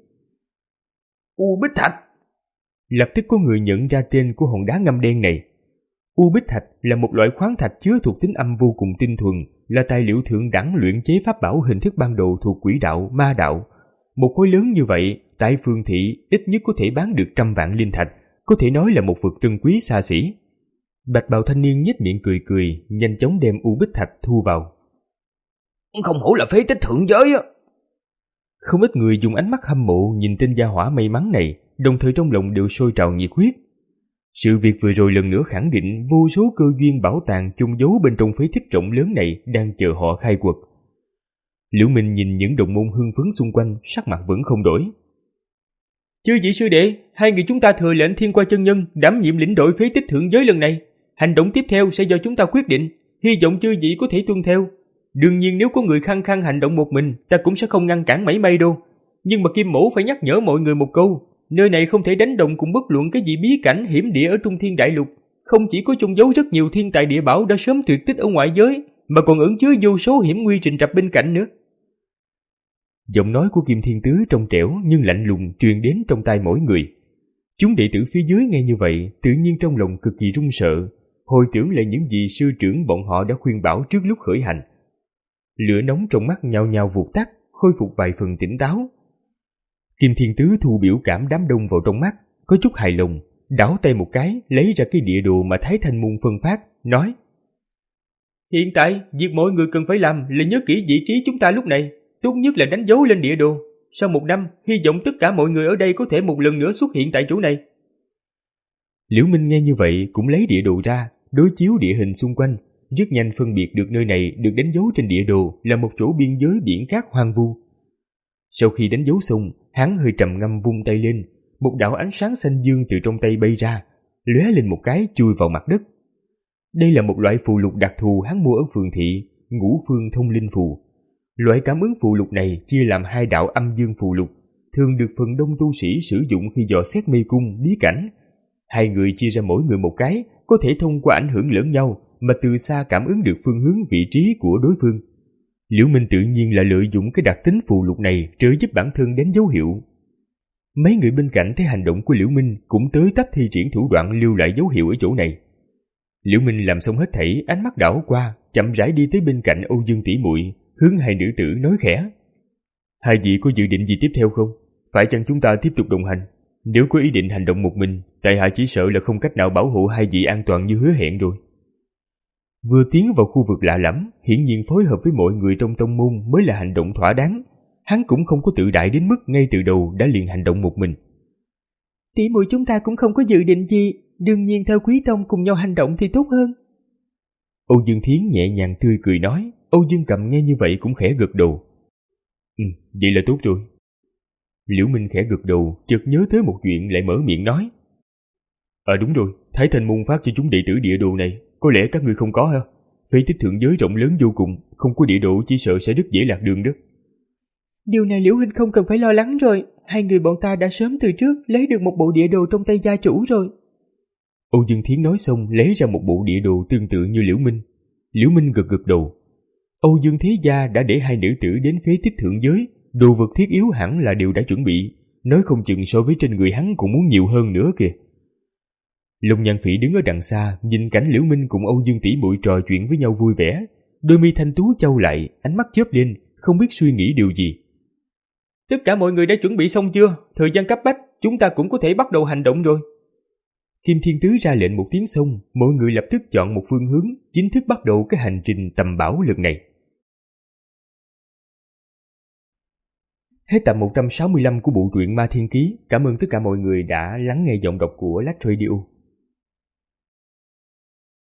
U Bích Thạch! Lập tức có người nhận ra tên của hòn đá ngăm đen này. U Bích Thạch là một loại khoáng thạch chứa thuộc tính âm vô cùng tinh thuần, là tài liệu thượng đẳng luyện chế pháp bảo hình thức ban đầu thuộc quỷ đạo, ma đạo. Một khối lớn như vậy, tại Phương Thị ít nhất có thể bán được trăm vạn linh thạch, có thể nói là một vật trân quý xa xỉ. Bạch bào thanh niên nhếch miệng cười cười, nhanh chóng đem U Bích Thạch thu vào. Không hổ là phế tích thượng giới á. Không ít người dùng ánh mắt hâm mộ nhìn tên gia hỏa may mắn này, đồng thời trong lòng đều sôi trào nhiệt huyết. Sự việc vừa rồi lần nữa khẳng định vô số cơ duyên bảo tàng chung giấu bên trong phế tích rộng lớn này đang chờ họ khai quật. Liễu Minh nhìn những đồng môn hưng phấn xung quanh, sắc mặt vẫn không đổi. Chư vị sư đệ, hai người chúng ta thừa lệnh Thiên Qua chân nhân đảm nhiệm lĩnh đội phế tích thượng giới lần này. Hành động tiếp theo sẽ do chúng ta quyết định, hy vọng chư vị có thể tuân theo. Đương nhiên nếu có người khăng khăng hành động một mình, ta cũng sẽ không ngăn cản mảy may đâu. Nhưng mà Kim Mỗ phải nhắc nhở mọi người một câu, nơi này không thể đánh đồng cùng bất luận cái gì bí cảnh hiểm địa ở Trung Thiên Đại Lục. Không chỉ có chôn giấu rất nhiều thiên tài địa bảo đã sớm tuyệt tích ở ngoại giới, mà còn ẩn chứa vô số hiểm nguy rình rập bên cạnh nữa. Giọng nói của Kim Thiên Tứ trong trẻo nhưng lạnh lùng truyền đến trong tai mỗi người. Chúng đệ tử phía dưới nghe như vậy tự nhiên trong lòng cực kỳ run sợ, hồi tưởng lại những gì sư trưởng bọn họ đã khuyên bảo trước lúc khởi hành. Lửa nóng trong mắt nhao nhao vụt tắt, khôi phục vài phần tỉnh táo. Kim Thiên Tứ thu biểu cảm đám đông vào trong mắt, có chút hài lòng, đảo tay một cái lấy ra cái địa đồ mà Thái Thanh Môn phân phát, nói: Hiện tại, việc mọi người cần phải làm là nhớ kỹ vị trí chúng ta lúc này, tốt nhất là đánh dấu lên địa đồ. Sau một năm, hy vọng tất cả mọi người ở đây có thể một lần nữa xuất hiện tại chỗ này. Liễu Minh nghe như vậy cũng lấy địa đồ ra, đối chiếu địa hình xung quanh, rất nhanh phân biệt được nơi này được đánh dấu trên địa đồ là một chỗ biên giới biển cát hoang vu. Sau khi đánh dấu xong, hắn hơi trầm ngâm vung tay lên, một đạo ánh sáng xanh dương từ trong tay bay ra, lóe lên một cái chui vào mặt đất. Đây là một loại phù lục đặc thù hắn mua ở phường thị, Ngũ Phương Thông Linh Phù. Loại cảm ứng phù lục này chia làm hai đạo âm dương phù lục, thường được phần đông tu sĩ sử dụng khi dò xét mê cung, bí cảnh. Hai người chia ra mỗi người một cái, có thể thông qua ảnh hưởng lẫn nhau mà từ xa cảm ứng được phương hướng vị trí của đối phương. Liễu Minh tự nhiên là lợi dụng cái đặc tính phù lục này trợ giúp bản thân đến dấu hiệu. Mấy người bên cạnh thấy hành động của Liễu Minh cũng tới tấp thi triển thủ đoạn lưu lại dấu hiệu ở chỗ này. Liễu Minh làm xong hết thảy, ánh mắt đảo qua, chậm rãi đi tới bên cạnh Âu Dương tỷ muội, hướng hai nữ tử nói khẽ: Hai vị có dự định gì tiếp theo không? Phải chăng chúng ta tiếp tục đồng hành? Nếu có ý định hành động một mình, tại hạ chỉ sợ là không cách nào bảo hộ hai vị an toàn như hứa hẹn rồi. Vừa tiến vào khu vực lạ lẫm, hiển nhiên phối hợp với mọi người trong tông môn mới là hành động thỏa đáng. Hắn cũng không có tự đại đến mức ngay từ đầu đã liền hành động một mình. Tỷ muội chúng ta cũng không có dự định gì, đương nhiên theo quý tông cùng nhau hành động thì tốt hơn. Âu Dương Thiến nhẹ nhàng tươi cười nói. Âu Dương Cầm nghe như vậy cũng khẽ gật đầu. Ừ, vậy là tốt rồi. Liễu Minh khẽ gật đầu, chợt nhớ tới một chuyện lại mở miệng nói: À đúng rồi, Thái Thanh Môn phát cho chúng đệ tử địa đồ này, có lẽ các ngươi không có ha? Phế tích thượng giới rộng lớn vô cùng, không có địa đồ chỉ sợ sẽ rất dễ lạc đường đó. Điều này Liễu huynh không cần phải lo lắng rồi, hai người bọn ta đã sớm từ trước lấy được một bộ địa đồ trong tay gia chủ rồi. Âu Dương Thiến nói xong lấy ra một bộ địa đồ tương tự như Liễu Minh. Liễu Minh gật gật đầu. Âu Dương Thế Gia đã để hai nữ tử đến phế tích thượng giới, đồ vật thiết yếu hẳn là đều đã chuẩn bị, nói không chừng so với trên người hắn cũng muốn nhiều hơn nữa kìa. Long Nhan Phỉ đứng ở đằng xa, nhìn cảnh Liễu Minh cùng Âu Dương tỷ muội trò chuyện với nhau vui vẻ, đôi mi thanh tú chau lại, ánh mắt chớp lên, không biết suy nghĩ điều gì. Tất cả mọi người đã chuẩn bị xong chưa? Thời gian cấp bách, chúng ta cũng có thể bắt đầu hành động rồi. Kim Thiên Tứ ra lệnh một tiếng xong, mọi người lập tức chọn một phương hướng, chính thức bắt đầu cái hành trình tầm bảo lần này. Hết tập một trăm sáu mươi lăm của bộ truyện Ma Thiên Ký. Cảm ơn tất cả mọi người đã lắng nghe giọng đọc của Lách Radio.